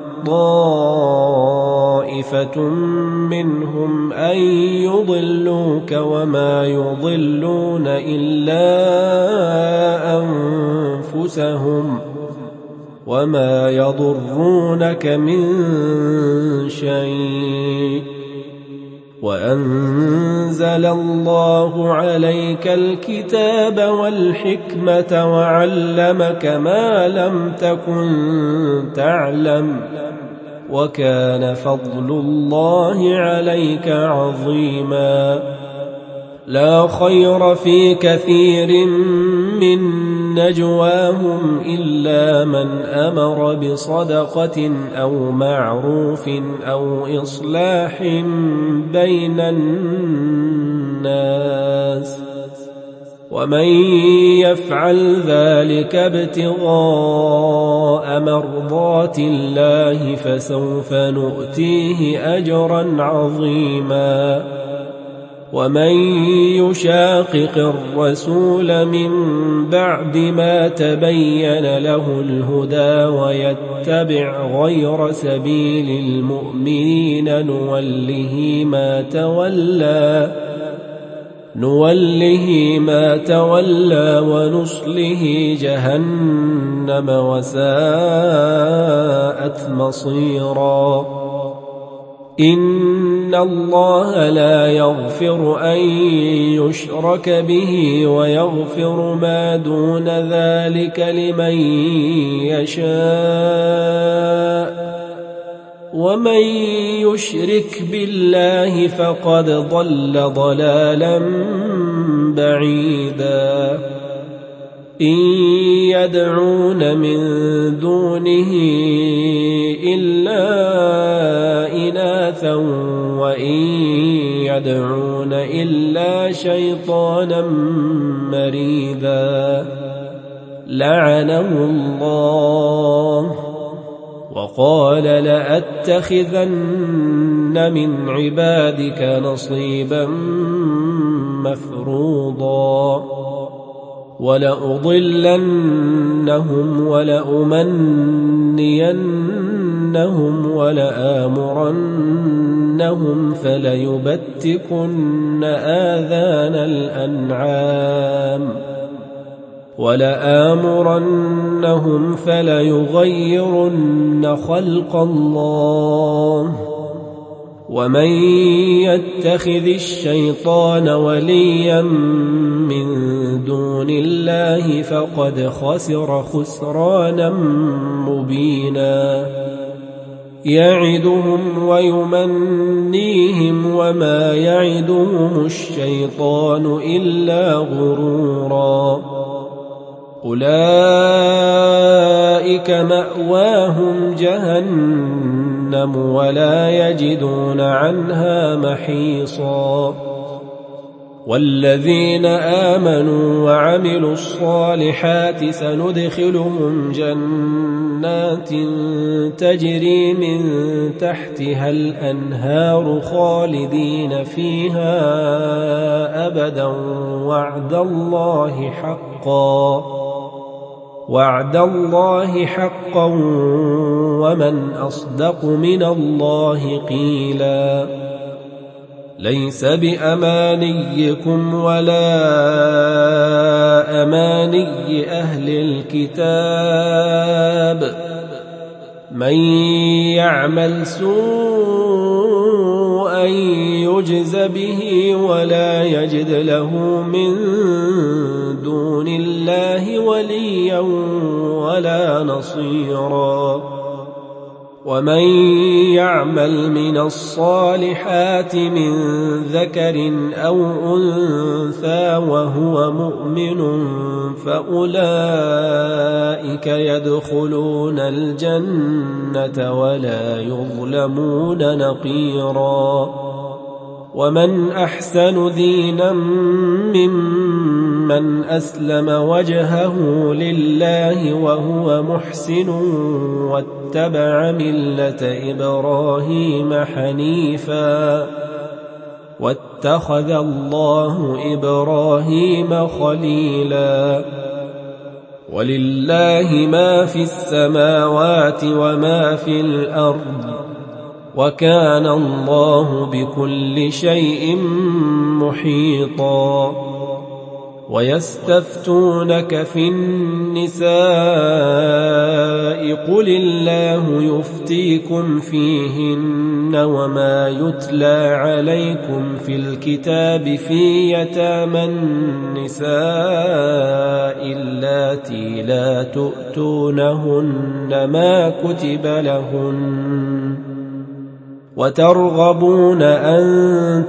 طائفة منهم أن يضلوك وما يضلون إلا أنفسهم وما يضرونك من شيء وأنزل الله عليك الكتاب والحكمة وعلمك ما لم تكن تعلم وكان فضل الله عليك عظيما لا خير في كثير من نجواهم إلا من أمر بصدقة أو معروف أو إصلاح بين الناس ومن يفعل ذلك ابتغاء مرضات الله فسوف نؤتيه أجرا عظيما ومن يشاقق الرسول من بعد ما تبين له الهدى ويتبع غير سبيل المؤمنين نوله ما تولى نوله ما تولى ونصله جهنم وساءت مصيرا إن الله لا يغفر أن يشرك به ويغفر ما دون ذلك لمن يشاء ومن يشرك بالله فقد ضل ضلالا بعيدا إن يدعون من دونه إلا إناثا وإن يدعون إلا شيطانا مريدا لعنه الله وقال لأتخذن من عبادك نصيبا مفروضا ولأضلنهم ولأمنينهم ولآمرنهم فليبتكن آذان الأنعام ولآمرنهم فليغيرن خلق الله ومن يتخذ الشيطان وليا من دون الله فقد خسر خسرانا مبينا يعدهم ويمنيهم وما يعدهم الشيطان إلا غرورا أولئك مأواهم جهنم ولا يجدون عنها محيصا والذين آمنوا وعملوا الصالحات سندخلهم جنات تجري من تحتها الأنهار خالدين فيها أبدا وعد الله حقا وعد الله حقا ومن أصدق من الله قيلا ليس بأمانيكم ولا أماني أهل الكتاب من يعمل سوءا يجز به ولا يجد له من دون الله وليا ولا نصيرا ومن يعمل من الصالحات من ذكر أو أنثى وهو مؤمن فأولئك يدخلون الجنة ولا يظلمون نقيرا ومن أحسن دينا ممن أسلم وجهه لله وهو محسن واتبع ملة إبراهيم حنيفا واتخذ الله إبراهيم خليلا ولله ما في السماوات وما في الأرض وكان الله بكل شيء محيطا ويستفتونك في النساء قل الله يفتيكم فيهن وما يتلى عليكم في الكتاب في يتامى النساء اللاتي لا تؤتونهن ما كتب لهن وترغبون أن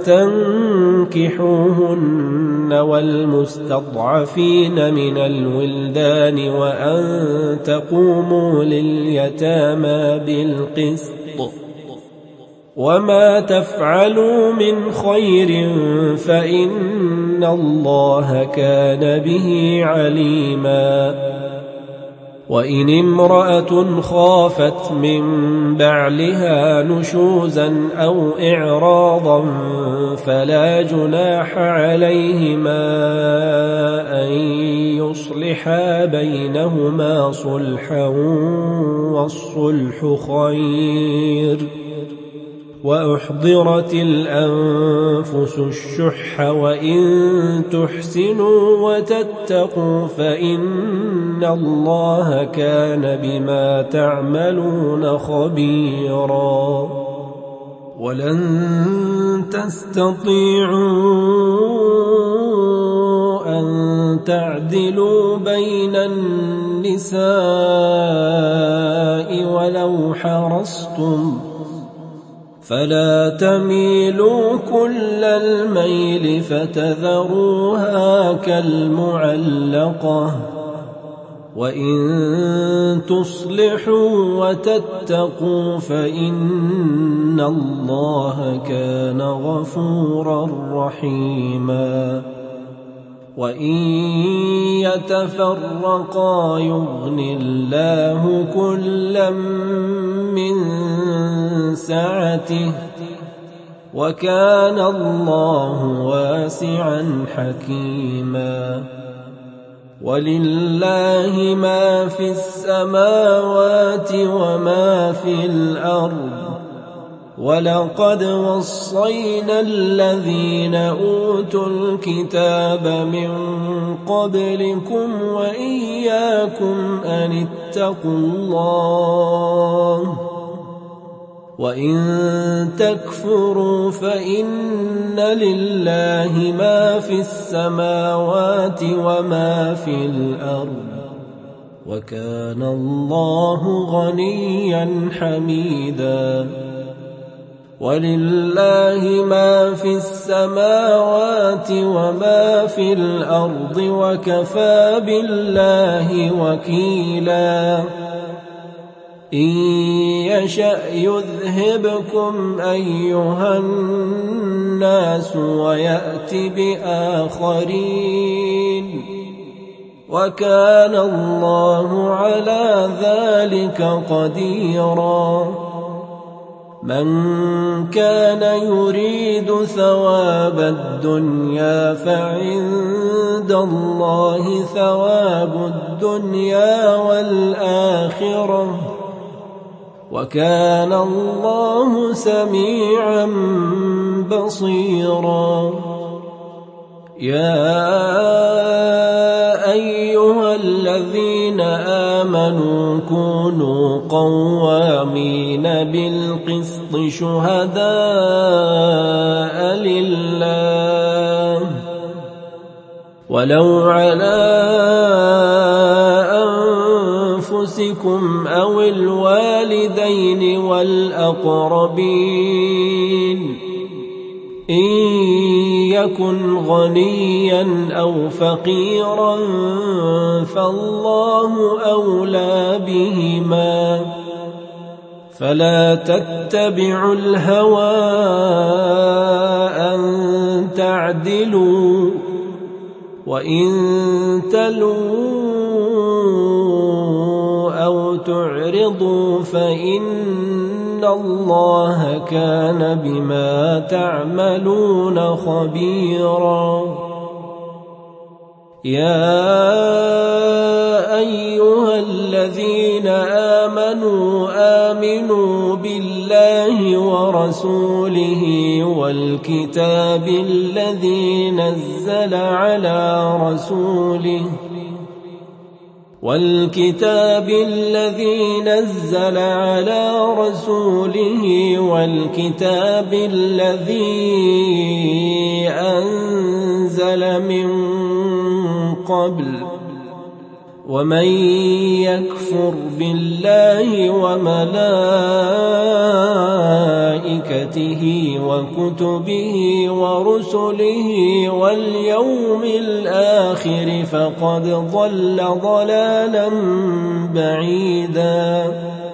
تنكحوهن والمستضعفين من الولدان وأن تقوموا لليتامى بالقسط وما تفعلوا من خير فإن الله كان به عليما وإن امرأة خافت من بعلها نشوزا أو إعراضا فلا جناح عليهما أن يصلحا بينهما صلحا والصلح خير وأحضرت الأنفس الشح وإن تحسنوا وتتقوا فإن الله كان بما تعملون خبيرا ولن تستطيعوا أن تعدلوا بين النساء ولو حرصتم فلا تميلوا كل الميل فتذروها كالمعلقة وإن تصلحوا وتتقوا فإن الله كان غفورا رحيما وإن يتفرقا يغن الله كلا من سعته وكان الله واسعا حكيما ولله ما في السماوات وما في الأرض ولقد وصينا الذين أوتوا الكتاب من قبلكم وإياكم أن اتقوا الله وإن تكفروا فإن لله ما في السماوات وما في الأرض وكان الله غنيا حميدا ولله ما في السماوات وما في الأرض وكفى بالله وكيلا إن يشأ يذهبكم أيها الناس ويأت بآخرين وكان الله على ذلك قديرا من كان يريد ثواب الدنيا فعند الله ثواب الدنيا والآخرة وكان الله سميعا بصيرا يا أيها الذين آمنوا كونوا قوامين بالقسط شهداء لله ولو على أنفسكم أو الوالدين والأقربين إن يكن غنيا أو فقيرا فالله أولى بهما فلا تتبعوا الهوى أن تعدلوا وإن تلووا أو تعرضوا فإن الله كان بما تعملون خبيرا يا أيها الذين آمنوا آمنوا بالله ورسوله والكتاب الذي نزل على رسوله والكتاب الذي نزل على رسوله والكتاب الذي أنزل من قبل ومن يكفر بالله وملائكته وكتبه ورسله واليوم الآخر فقد ضل ضلالا بعيدا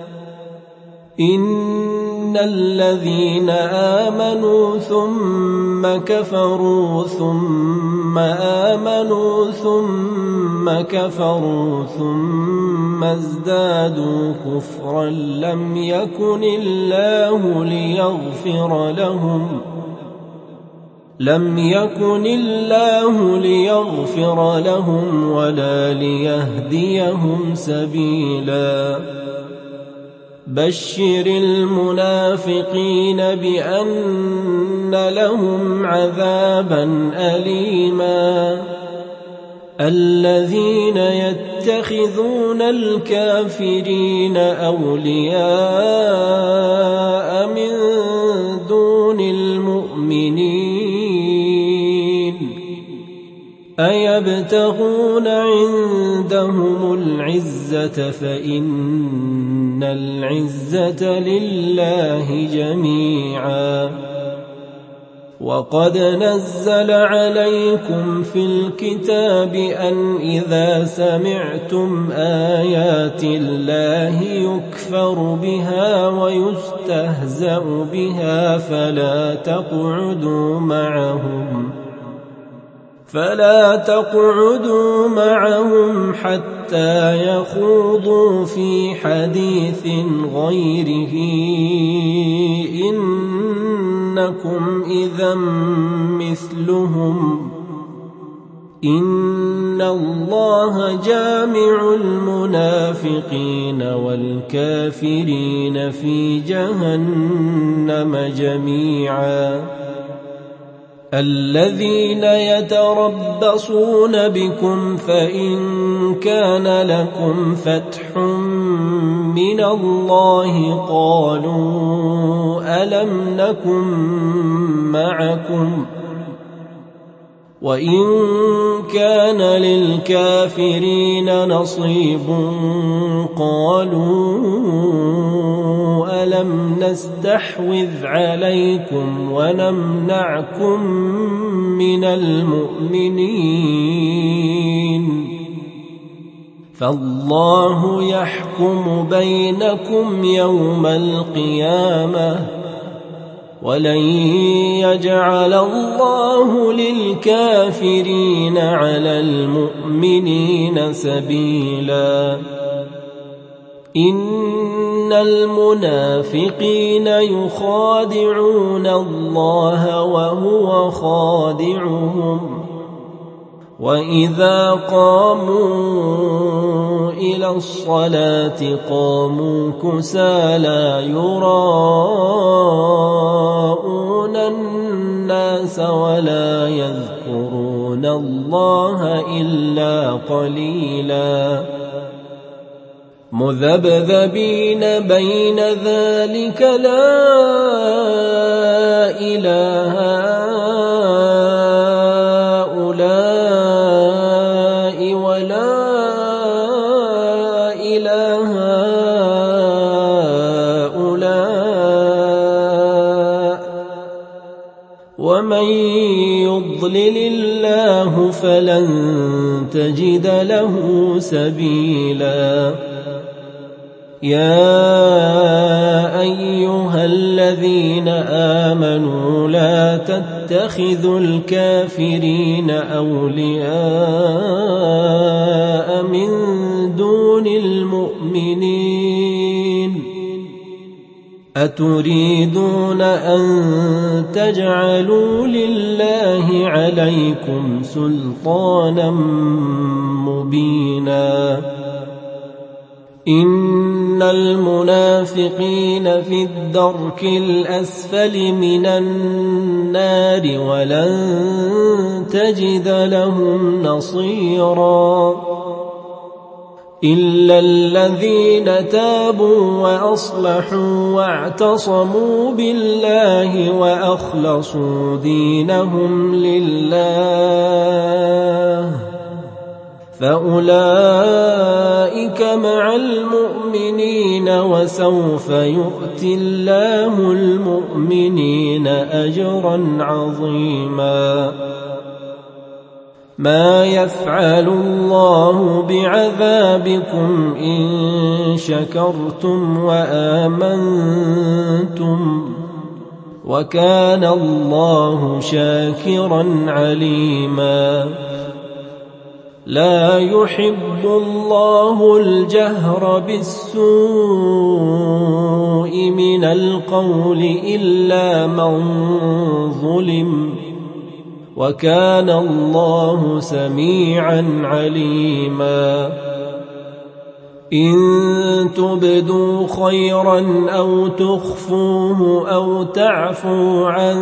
إن الذين آمنوا ثم كفروا ثم آمنوا ثم كفروا ثم ازدادوا كفرا لم يكن الله ليغفر لهم لم يكن الله ليغفر لهم ولا ليهديهم سبيلا بشر المنافقين بأن لهم عذابا أليما الذين يتخذون الكافرين أولياء من دون المؤمنين أيبتغون عند لهم العزة فإن العزة لله جميعا. وقد نزل عليكم في الكتاب أن إذا سمعتم آيات الله يكفر بها ويستهزأ بها فلا تقعدوا معهم فلا تقعدوا معهم حتى يخوضوا في حديث غيره إنكم إذا مثلهم إن الله جامع المنافقين والكافرين في جهنم جميعا. الذين يتربصون بكم فإن كان لكم فتح من الله قالوا ألم نكن معكم وإن كان للكافرين نصيب قالوا ألم نستحوذ عليكم ونمنعكم من المؤمنين فالله يحكم بينكم يوم القيامة ولن يجعل الله للكافرين على المؤمنين سبيلا. إن المنافقين يخادعون الله وهو خادعهم وإذا قاموا إلى الصلاة قاموا كسالى يراءون الناس ولا يذكرون الله إلا قليلا مذبذبين بين ذلك لا إله هؤلاء ولا إله هؤلاء ومن يضلل الله فلن تجد له سبيلا. يا أيها الذين آمنوا لا تتخذوا الكافرين أولياء من دون المؤمنين أتريدون أن تجعلوا لله عليكم سلطانا مبينا. إن المنافقين في الدرك الأسفل من النار ولن تجد لهم نصيرا إلا الذين تابوا وأصلحوا واعتصموا بالله وأخلصوا دينهم لله فأولئك مع المؤمنين وسوف يؤتي الله المؤمنين أجرا عظيما. ما يفعل الله بعذابكم إن شكرتم وآمنتم وكان الله شاكرا عليما. لا يحب الله الجهر بالسوء من القول إلا من ظلم وكان الله سميعا عليما. إن تبدوا خيرا أو تخفوه أو تعفوا عن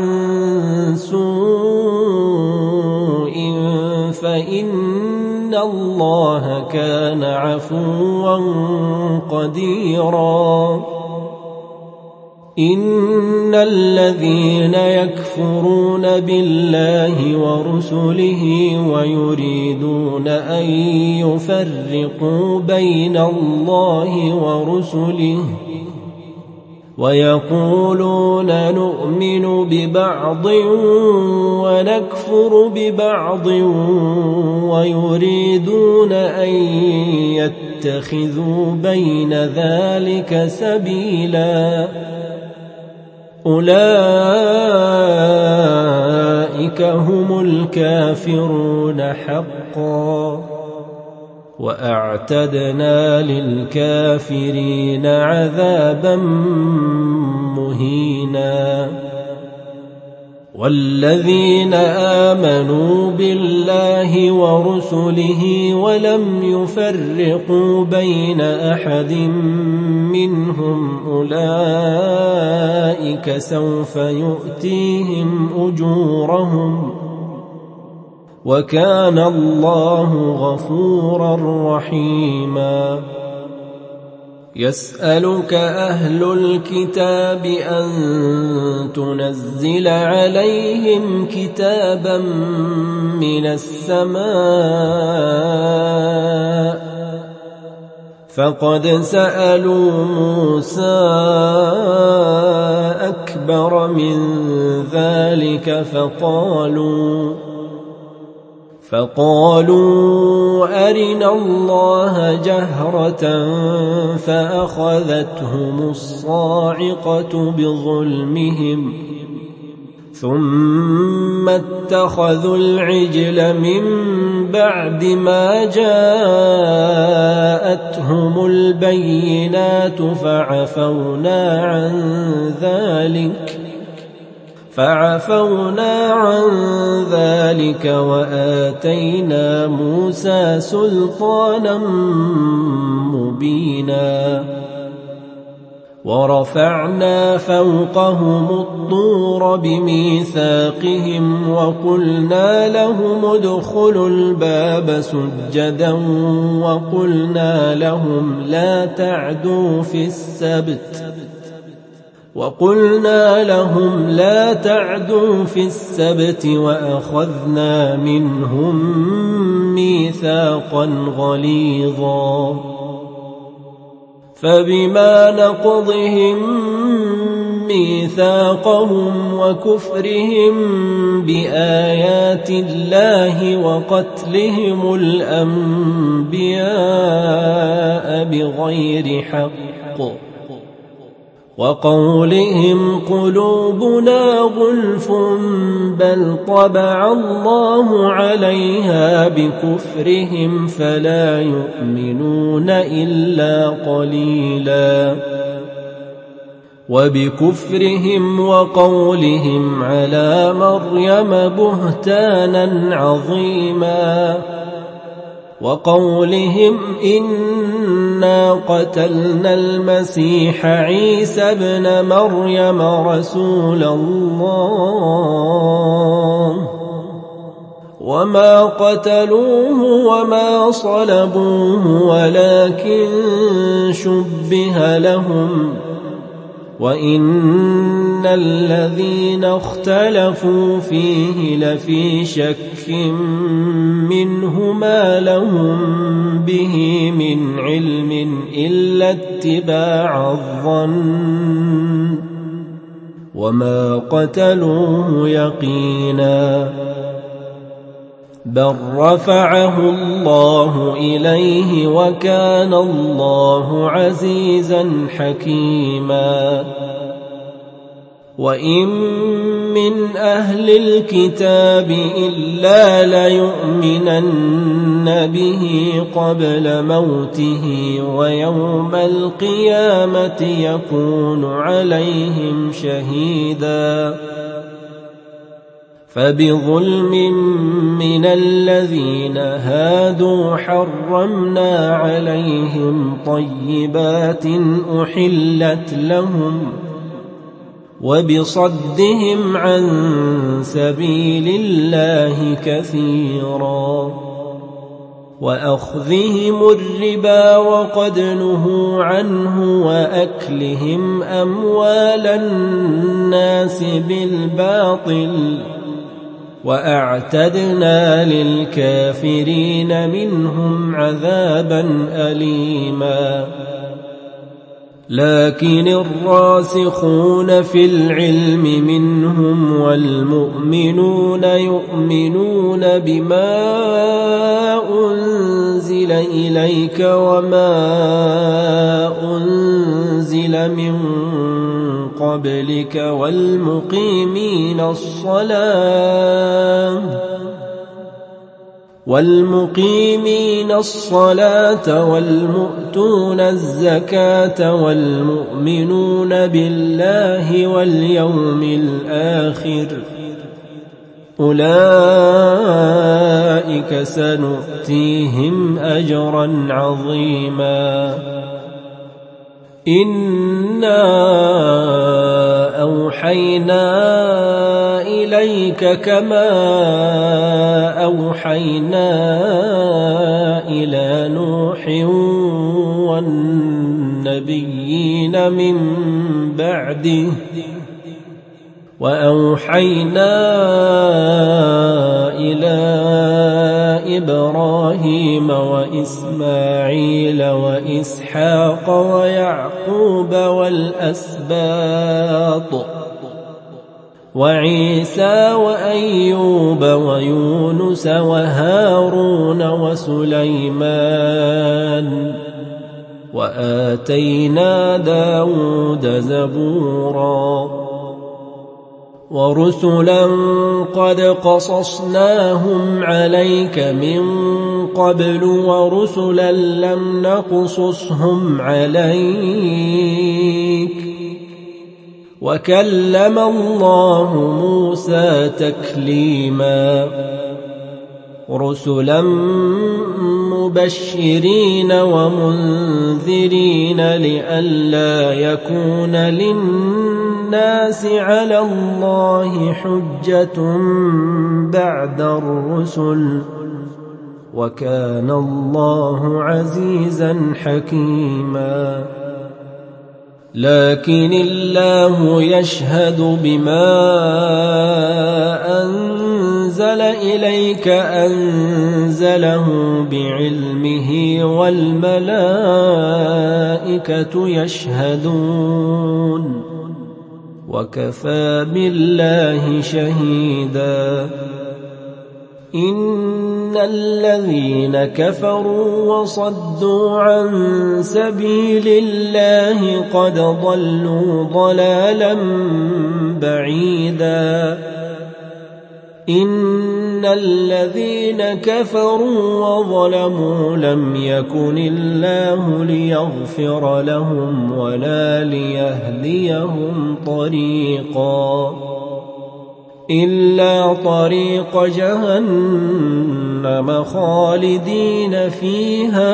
سوء فإن الله كان عفوا قديرا. إن الذين يكفرون بالله ورسله ويريدون أن يفرقوا بين الله ورسله ويقولون نؤمن ببعض ونكفر ببعض ويريدون أن يتخذوا بين ذلك سبيلا أولئك هم الكافرون حقا وأعتدنا للكافرين عذابا مهينا والذين آمنوا بالله ورسله ولم يفرقوا بين أحد منهم أولئك سوف يؤتيهم أجورهم وكان الله غفورا رحيما يسألك أهل الكتاب أن تنزل عليهم كتابا من السماء فقد سألوا موسى أكبر من ذلك فقالوا فقالوا أرنا الله جهرة فأخذتهم الصاعقة بظلمهم ثم اتخذوا العجل من بعد ما جاءتهم البينات فعفونا عن ذلك فعفونا عن ذلك وآتينا موسى سلطانا مبينا ورفعنا فوقهم الطور بميثاقهم وقلنا لهم ادخلوا الباب سجدا وقلنا لهم لا تعدوا في السبت وقلنا لهم لا تعدوا في السبت وأخذنا منهم ميثاقا غليظا فبما نقضهم ميثاقهم وكفرهم بآيات الله وقتلهم الأنبياء بغير حق وقولهم قلوبنا غلف بل طبع الله عليها بكفرهم فلا يؤمنون إلا قليلا وبكفرهم وقولهم على مريم بهتانا عظيما وقولهم إنا قتلنا المسيح عيسى ابن مريم رسول الله وما قتلوه وما صلبوه ولكن شبه لهم وإن الذين اختلفوا فيه لفي شك منه ما لهم به من علم إلا اتباع الظن وما قتلوه يقينا بل رفعه الله إليه وكان الله عزيزا حكيما وإن من أهل الكتاب إلا ليؤمنن به قبل موته ويوم القيامة يكون عليهم شهيدا فبظلم من الذين هادوا حرمنا عليهم طيبات أحلت لهم وبصدهم عن سبيل الله كثيرا وأخذهم الربا وقد نهوا عنه وأكلهم أموال الناس بالباطل وأعتدنا للكافرين منهم عذابا أليما لكن الراسخون في العلم منهم والمؤمنون يؤمنون بما أنزل إليك وما أنزل من قبلك والمقيمين الصلاة والمقيمين الصلاة والمؤتون الزكاة والمؤمنون بالله واليوم الآخر أولئك سنؤتيهم أجرا عظيما إنا أوحينا إليك كما أوحينا إلى نوح والنبيين من بعده وأوحينا إلى إبراهيم وإسماعيل وإسحاق ويعقوب والأسباط وعيسى وأيوب ويونس وهارون وسليمان وآتينا داود زبورا ورسلا قد قصصناهم عليك من قبل ورسلا لم نقصصهم عليك وكلم الله موسى تكليما رسلا مبشرين ومنذرين لئلا يكون للناس على الله حجة بعد الرسل وكان الله عزيزا حكيما لكن الله يشهد بما أنزل إليك أنزله بعلمه والملائكة يشهدون وكفى بالله شهيدا إن الذين كفروا وصدوا عن سبيل الله قد ضلوا ضلالا بعيدا إن الذين كفروا وظلموا لم يكن الله ليغفر لهم ولا ليهديهم طريقا إلا طريق جهنم خالدين فيها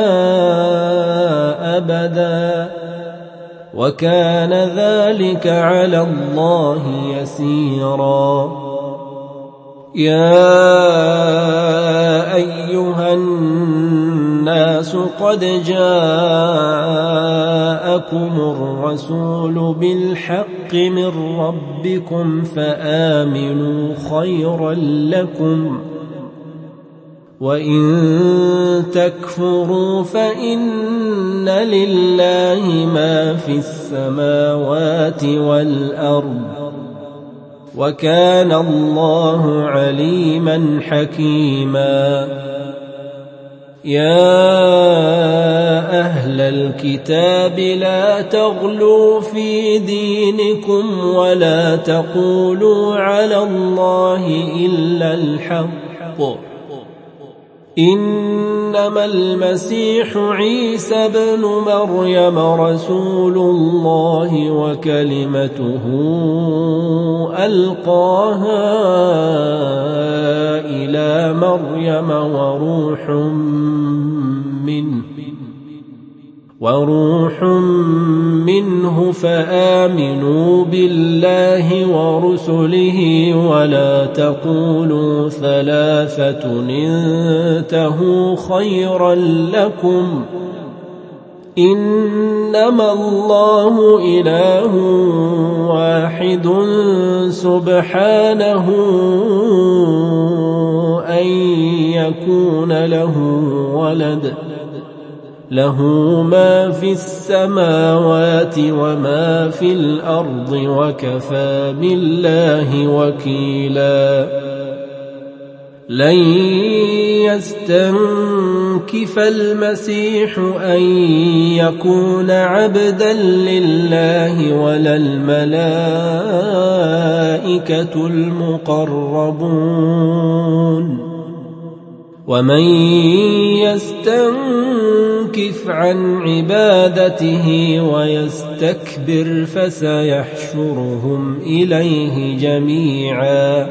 أبدا وكان ذلك على الله يسيرا يا أيها الناس قد جاءكم الرسول بالحق من ربكم فآمنوا خيرا لكم وإن تكفروا فإن لله ما في السماوات والأرض وكان الله عليما حكيما يا أهل الكتاب لا تغلوا في دينكم ولا تقولوا على الله إلا الحق إنما المسيح عيسى بن مريم رسول الله وكلمته ألقاها إلى مريم وروح منه وروح منه فآمنوا بالله ورسله ولا تقولوا ثلاثة انتهوا خيرا لكم إنما الله إله واحد سبحانه أن يكون له ولد له ما في السماوات وما في الأرض وكفى بالله وكيلا لن يستنكف المسيح أن يكون عبدا لله ولا الملائكة المقربون ومن يستنكف عن عبادته ويستكبر فسيحشرهم إليه جميعا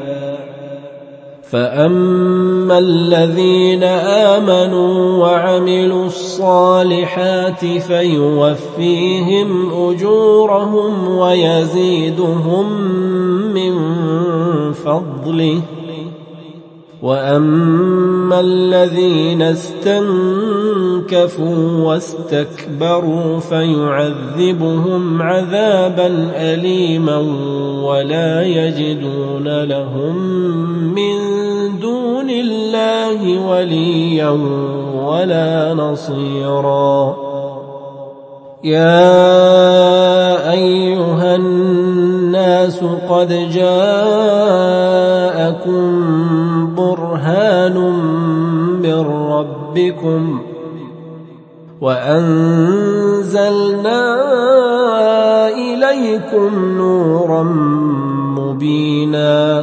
فأما الذين آمنوا وعملوا الصالحات فيوفيهم أجورهم ويزيدهم من فضله وأما الذين استنكفوا واستكبروا فيعذبهم عذابا أليما ولا يجدون لهم من دون الله وليا ولا نصيرا يا أيها الناس قد جاءكم برهان من ربكم وأنزلنا إليكم نورا مبينا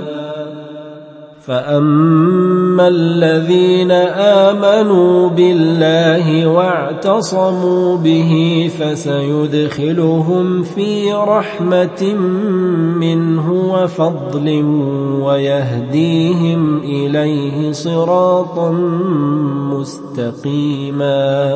فأما الذين آمنوا بالله واعتصموا به فسيدخلهم في رحمة منه وفضل ويهديهم إليه صراطا مستقيما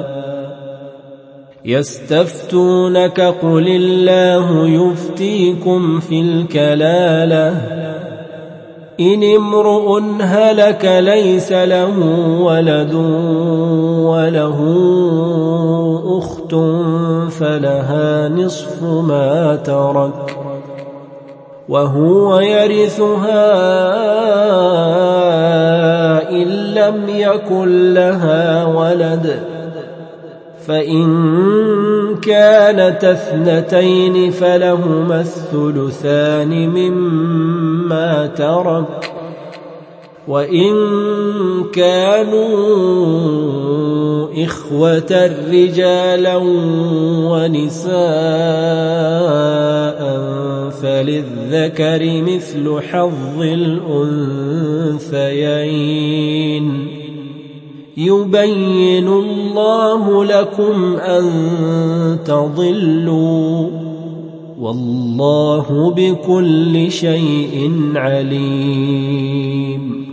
يستفتونك قل الله يفتيكم في الكلالة إن امرؤ هلك ليس له ولد وله أخت فلها نصف ما ترك وهو يرثها إن لم يكن لها ولد فإن كانت اثنتين فلهما الثلثان مما ترك وإن كانوا إخوة رجالا ونساء فللذكر مثل حظ الأنثيين يبين الله لكم أن تضلوا والله بكل شيء عليم.